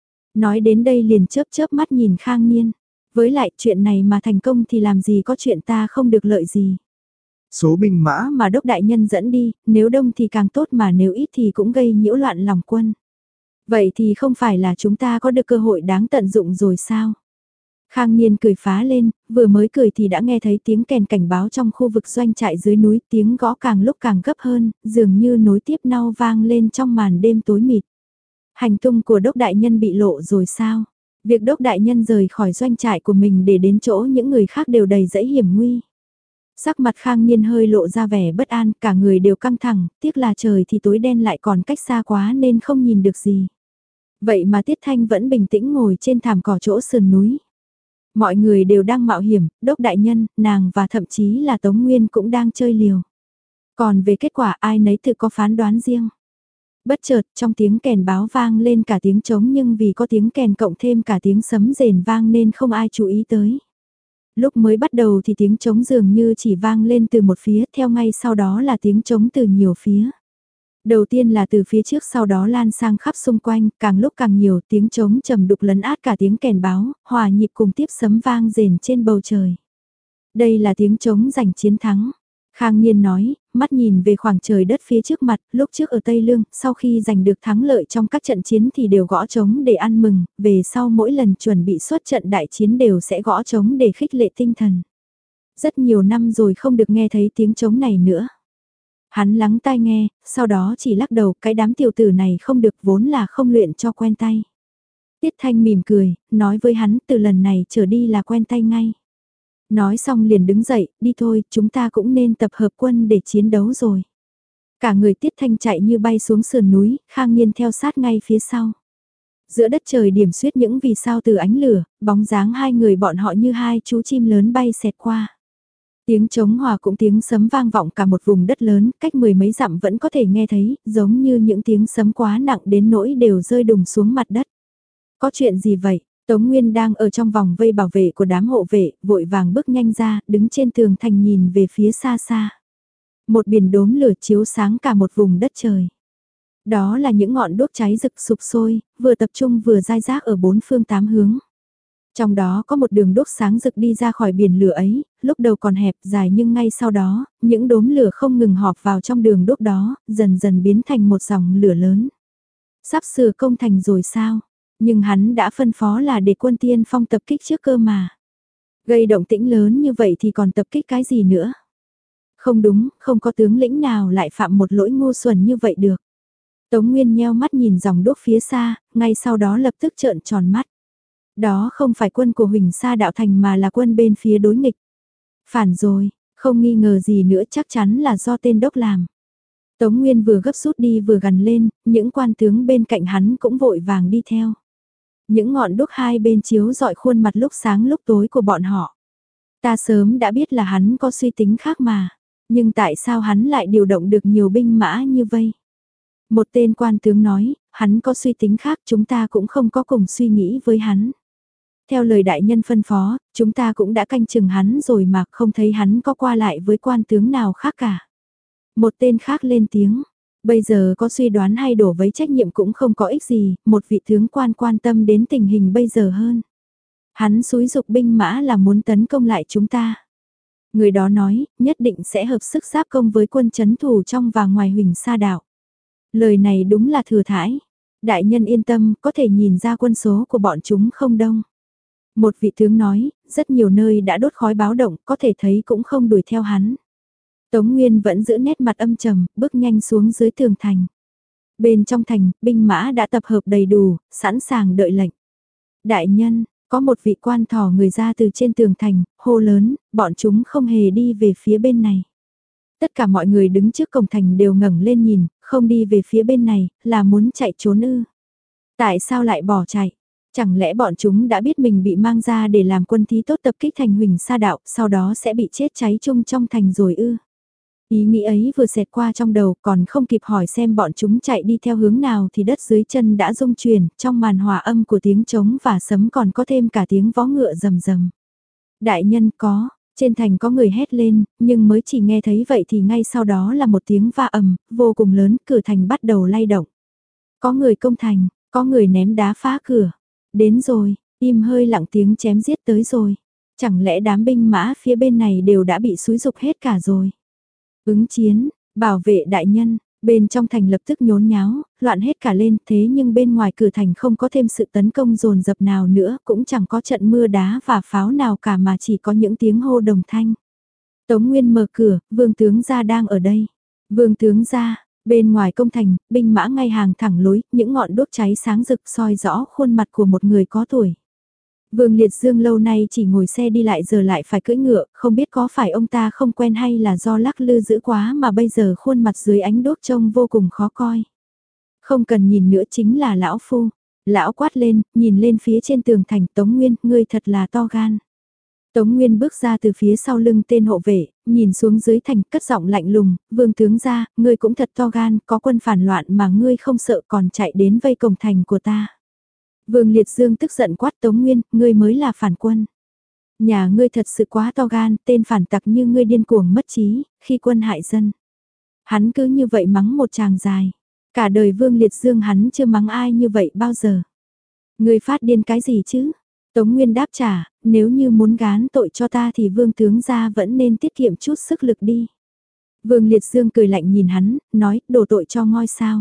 Nói đến đây liền chớp chớp mắt nhìn Khang Niên. Với lại chuyện này mà thành công thì làm gì có chuyện ta không được lợi gì. Số binh mã mà đốc đại nhân dẫn đi, nếu đông thì càng tốt mà nếu ít thì cũng gây nhiễu loạn lòng quân. Vậy thì không phải là chúng ta có được cơ hội đáng tận dụng rồi sao? Khang Niên cười phá lên, vừa mới cười thì đã nghe thấy tiếng kèn cảnh báo trong khu vực doanh trại dưới núi, tiếng gõ càng lúc càng gấp hơn, dường như nối tiếp nhau vang lên trong màn đêm tối mịt. Hành tung của đốc đại nhân bị lộ rồi sao? Việc đốc đại nhân rời khỏi doanh trại của mình để đến chỗ những người khác đều đầy dẫy hiểm nguy. Sắc mặt Khang Niên hơi lộ ra vẻ bất an, cả người đều căng thẳng, tiếc là trời thì tối đen lại còn cách xa quá nên không nhìn được gì. Vậy mà Tiết Thanh vẫn bình tĩnh ngồi trên thảm cỏ chỗ sườn núi. Mọi người đều đang mạo hiểm, đốc đại nhân, nàng và thậm chí là Tống Nguyên cũng đang chơi liều. Còn về kết quả ai nấy tự có phán đoán riêng. Bất chợt trong tiếng kèn báo vang lên cả tiếng trống nhưng vì có tiếng kèn cộng thêm cả tiếng sấm rền vang nên không ai chú ý tới. Lúc mới bắt đầu thì tiếng trống dường như chỉ vang lên từ một phía, theo ngay sau đó là tiếng trống từ nhiều phía. Đầu tiên là từ phía trước sau đó lan sang khắp xung quanh, càng lúc càng nhiều tiếng trống trầm đục lấn át cả tiếng kèn báo, hòa nhịp cùng tiếp sấm vang rền trên bầu trời. Đây là tiếng trống giành chiến thắng. Khang Niên nói, mắt nhìn về khoảng trời đất phía trước mặt, lúc trước ở Tây Lương, sau khi giành được thắng lợi trong các trận chiến thì đều gõ trống để ăn mừng, về sau mỗi lần chuẩn bị xuất trận đại chiến đều sẽ gõ trống để khích lệ tinh thần. Rất nhiều năm rồi không được nghe thấy tiếng trống này nữa. Hắn lắng tai nghe, sau đó chỉ lắc đầu, cái đám tiểu tử này không được vốn là không luyện cho quen tay. Tiết Thanh mỉm cười, nói với hắn từ lần này trở đi là quen tay ngay. Nói xong liền đứng dậy, đi thôi, chúng ta cũng nên tập hợp quân để chiến đấu rồi. Cả người Tiết Thanh chạy như bay xuống sườn núi, Khang Niên theo sát ngay phía sau. Giữa đất trời điểm xuyết những vì sao từ ánh lửa, bóng dáng hai người bọn họ như hai chú chim lớn bay xẹt qua. Tiếng trống hòa cũng tiếng sấm vang vọng cả một vùng đất lớn, cách mười mấy dặm vẫn có thể nghe thấy, giống như những tiếng sấm quá nặng đến nỗi đều rơi đùng xuống mặt đất. Có chuyện gì vậy? Tống Nguyên đang ở trong vòng vây bảo vệ của đám hộ vệ, vội vàng bước nhanh ra, đứng trên tường thành nhìn về phía xa xa. Một biển đốm lửa chiếu sáng cả một vùng đất trời. Đó là những ngọn đốt cháy rực sụp sôi, vừa tập trung vừa dai rác ở bốn phương tám hướng. Trong đó có một đường đốt sáng rực đi ra khỏi biển lửa ấy, lúc đầu còn hẹp dài nhưng ngay sau đó, những đốm lửa không ngừng họp vào trong đường đốt đó, dần dần biến thành một dòng lửa lớn. Sắp sửa công thành rồi sao? Nhưng hắn đã phân phó là để quân tiên phong tập kích trước cơ mà. Gây động tĩnh lớn như vậy thì còn tập kích cái gì nữa? Không đúng, không có tướng lĩnh nào lại phạm một lỗi ngu xuẩn như vậy được. Tống Nguyên nheo mắt nhìn dòng đốt phía xa, ngay sau đó lập tức trợn tròn mắt. Đó không phải quân của Huỳnh Sa Đạo Thành mà là quân bên phía đối nghịch. Phản rồi, không nghi ngờ gì nữa chắc chắn là do tên đốc làm. Tống Nguyên vừa gấp rút đi vừa gần lên, những quan tướng bên cạnh hắn cũng vội vàng đi theo. Những ngọn đuốc hai bên chiếu rọi khuôn mặt lúc sáng lúc tối của bọn họ. Ta sớm đã biết là hắn có suy tính khác mà, nhưng tại sao hắn lại điều động được nhiều binh mã như vây? Một tên quan tướng nói, hắn có suy tính khác chúng ta cũng không có cùng suy nghĩ với hắn. Theo lời đại nhân phân phó, chúng ta cũng đã canh chừng hắn rồi mà không thấy hắn có qua lại với quan tướng nào khác cả. Một tên khác lên tiếng, bây giờ có suy đoán hay đổ vấy trách nhiệm cũng không có ích gì, một vị tướng quan quan tâm đến tình hình bây giờ hơn. Hắn xúi dục binh mã là muốn tấn công lại chúng ta. Người đó nói, nhất định sẽ hợp sức giáp công với quân chấn thủ trong và ngoài Huỳnh Sa Đạo. Lời này đúng là thừa thãi. Đại nhân yên tâm, có thể nhìn ra quân số của bọn chúng không đông. Một vị tướng nói, rất nhiều nơi đã đốt khói báo động, có thể thấy cũng không đuổi theo hắn. Tống Nguyên vẫn giữ nét mặt âm trầm, bước nhanh xuống dưới tường thành. Bên trong thành, binh mã đã tập hợp đầy đủ, sẵn sàng đợi lệnh. Đại nhân, có một vị quan thò người ra từ trên tường thành, hô lớn, bọn chúng không hề đi về phía bên này. Tất cả mọi người đứng trước cổng thành đều ngẩng lên nhìn, không đi về phía bên này, là muốn chạy trốn ư. Tại sao lại bỏ chạy? Chẳng lẽ bọn chúng đã biết mình bị mang ra để làm quân thí tốt tập kích thành Huỳnh Sa Đạo, sau đó sẽ bị chết cháy chung trong thành rồi ư? Ý nghĩ ấy vừa xẹt qua trong đầu, còn không kịp hỏi xem bọn chúng chạy đi theo hướng nào thì đất dưới chân đã rung chuyển, trong màn hòa âm của tiếng trống và sấm còn có thêm cả tiếng vó ngựa rầm rầm. Đại nhân có, trên thành có người hét lên, nhưng mới chỉ nghe thấy vậy thì ngay sau đó là một tiếng va ầm, vô cùng lớn, cửa thành bắt đầu lay động. Có người công thành, có người ném đá phá cửa. Đến rồi, im hơi lặng tiếng chém giết tới rồi. Chẳng lẽ đám binh mã phía bên này đều đã bị xúi dục hết cả rồi. Ứng chiến, bảo vệ đại nhân, bên trong thành lập tức nhốn nháo, loạn hết cả lên, thế nhưng bên ngoài cửa thành không có thêm sự tấn công dồn dập nào nữa, cũng chẳng có trận mưa đá và pháo nào cả mà chỉ có những tiếng hô đồng thanh. Tống Nguyên mở cửa, vương tướng gia đang ở đây. Vương tướng gia, bên ngoài công thành, binh mã ngay hàng thẳng lối, những ngọn đuốc cháy sáng rực soi rõ khuôn mặt của một người có tuổi. Vương Liệt Dương lâu nay chỉ ngồi xe đi lại giờ lại phải cưỡi ngựa, không biết có phải ông ta không quen hay là do lắc lư dữ quá mà bây giờ khuôn mặt dưới ánh đốt trông vô cùng khó coi. Không cần nhìn nữa chính là lão phu. Lão quát lên, nhìn lên phía trên tường thành Tống Nguyên, ngươi thật là to gan. Tống Nguyên bước ra từ phía sau lưng tên hộ vệ, nhìn xuống dưới thành cất giọng lạnh lùng, vương tướng ra, ngươi cũng thật to gan, có quân phản loạn mà ngươi không sợ còn chạy đến vây cổng thành của ta. Vương Liệt Dương tức giận quát Tống Nguyên, ngươi mới là phản quân. Nhà ngươi thật sự quá to gan, tên phản tặc như ngươi điên cuồng mất trí, khi quân hại dân. Hắn cứ như vậy mắng một tràng dài. Cả đời Vương Liệt Dương hắn chưa mắng ai như vậy bao giờ. Ngươi phát điên cái gì chứ? Tống Nguyên đáp trả, nếu như muốn gán tội cho ta thì Vương tướng gia vẫn nên tiết kiệm chút sức lực đi. Vương Liệt Dương cười lạnh nhìn hắn, nói, đổ tội cho ngôi sao.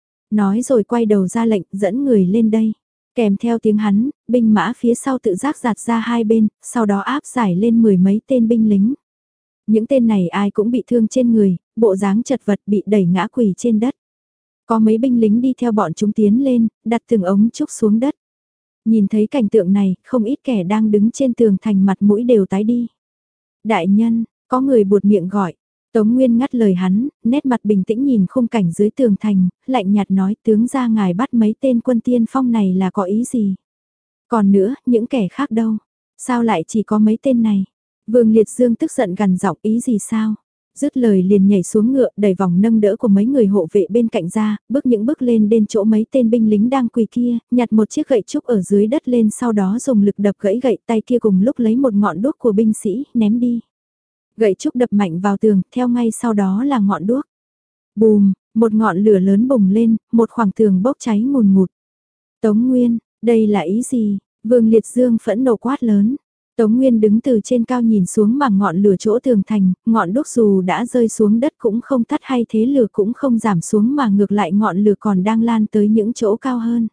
Nói rồi quay đầu ra lệnh, dẫn người lên đây. Kèm theo tiếng hắn, binh mã phía sau tự giác giạt ra hai bên, sau đó áp giải lên mười mấy tên binh lính. Những tên này ai cũng bị thương trên người, bộ dáng chật vật bị đẩy ngã quỳ trên đất. Có mấy binh lính đi theo bọn chúng tiến lên, đặt từng ống trúc xuống đất. Nhìn thấy cảnh tượng này, không ít kẻ đang đứng trên tường thành mặt mũi đều tái đi. Đại nhân, có người buột miệng gọi. Tống Nguyên ngắt lời hắn, nét mặt bình tĩnh nhìn khung cảnh dưới tường thành, lạnh nhạt nói tướng ra ngài bắt mấy tên quân tiên phong này là có ý gì? Còn nữa, những kẻ khác đâu? Sao lại chỉ có mấy tên này? Vương Liệt Dương tức giận gằn giọng ý gì sao? Dứt lời liền nhảy xuống ngựa đẩy vòng nâng đỡ của mấy người hộ vệ bên cạnh ra, bước những bước lên đến chỗ mấy tên binh lính đang quỳ kia, nhặt một chiếc gậy trúc ở dưới đất lên sau đó dùng lực đập gãy gậy tay kia cùng lúc lấy một ngọn đuốc của binh sĩ, ném đi. Gậy trúc đập mạnh vào tường, theo ngay sau đó là ngọn đuốc. Bùm, một ngọn lửa lớn bùng lên, một khoảng tường bốc cháy ngùn ngụt. Tống Nguyên, đây là ý gì? Vương Liệt Dương phẫn nộ quát lớn. Tống Nguyên đứng từ trên cao nhìn xuống mà ngọn lửa chỗ tường thành, ngọn đuốc dù đã rơi xuống đất cũng không tắt hay thế lửa cũng không giảm xuống mà ngược lại ngọn lửa còn đang lan tới những chỗ cao hơn.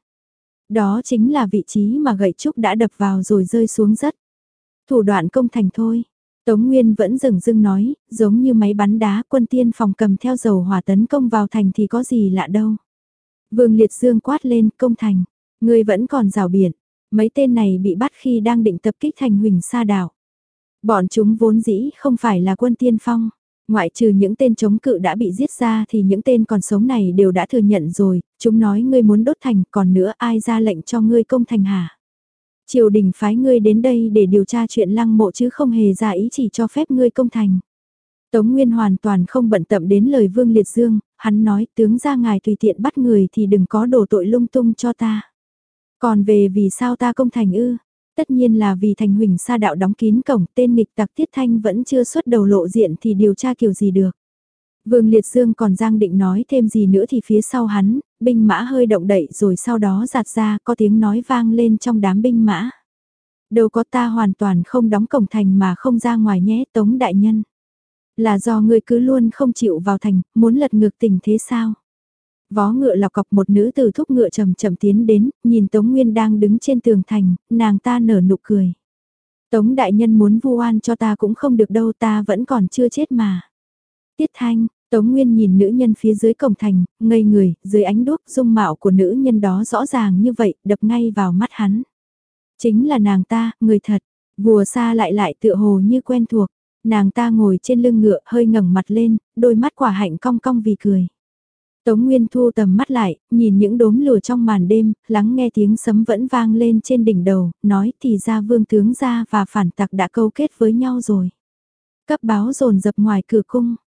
Đó chính là vị trí mà gậy trúc đã đập vào rồi rơi xuống rất. Thủ đoạn công thành thôi. Tống Nguyên vẫn dừng dưng nói, giống như máy bắn đá quân tiên phòng cầm theo dầu hỏa tấn công vào thành thì có gì lạ đâu. Vương Liệt Dương quát lên công thành, người vẫn còn rào biển. Mấy tên này bị bắt khi đang định tập kích thành Huỳnh Sa Đảo. Bọn chúng vốn dĩ không phải là quân tiên phong. Ngoại trừ những tên chống cự đã bị giết ra thì những tên còn sống này đều đã thừa nhận rồi. Chúng nói ngươi muốn đốt thành, còn nữa ai ra lệnh cho ngươi công thành hả? Triều đình phái ngươi đến đây để điều tra chuyện lăng mộ chứ không hề ra ý chỉ cho phép ngươi công thành. Tống Nguyên hoàn toàn không bận tâm đến lời Vương Liệt Dương, hắn nói tướng ra ngài tùy tiện bắt người thì đừng có đổ tội lung tung cho ta. Còn về vì sao ta công thành ư? Tất nhiên là vì thành Huỳnh Sa Đạo đóng kín cổng, tên nghịch tặc Tiết Thanh vẫn chưa xuất đầu lộ diện thì điều tra kiểu gì được. Vương Liệt Dương còn giang định nói thêm gì nữa thì phía sau hắn, binh mã hơi động đậy rồi sau đó giạt ra có tiếng nói vang lên trong đám binh mã. Đâu có, ta hoàn toàn không đóng cổng thành mà không ra ngoài nhé Tống đại nhân. Là do ngươi cứ luôn không chịu vào thành, muốn lật ngược tình thế sao? Vó ngựa lọc cọc, một nữ tử thúc ngựa chậm chậm tiến đến, nhìn Tống Nguyên đang đứng trên tường thành, nàng ta nở nụ cười. Tống đại nhân muốn vu oan cho ta cũng không được đâu, ta vẫn còn chưa chết mà. Tiết Thanh, Tống Nguyên nhìn nữ nhân phía dưới cổng thành, ngây người, dưới ánh đuốc dung mạo của nữ nhân đó rõ ràng như vậy, đập ngay vào mắt hắn. Chính là nàng ta, người thật, vùa xa lại lại tựa hồ như quen thuộc. Nàng ta ngồi trên lưng ngựa hơi ngẩng mặt lên, đôi mắt quả hạnh cong cong vì cười. Tống Nguyên thu tầm mắt lại, nhìn những đốm lửa trong màn đêm, lắng nghe tiếng sấm vẫn vang lên trên đỉnh đầu, nói thì ra vương tướng gia và phản tặc đã câu kết với nhau rồi. Cấp báo dồn dập ngoài cửa cung,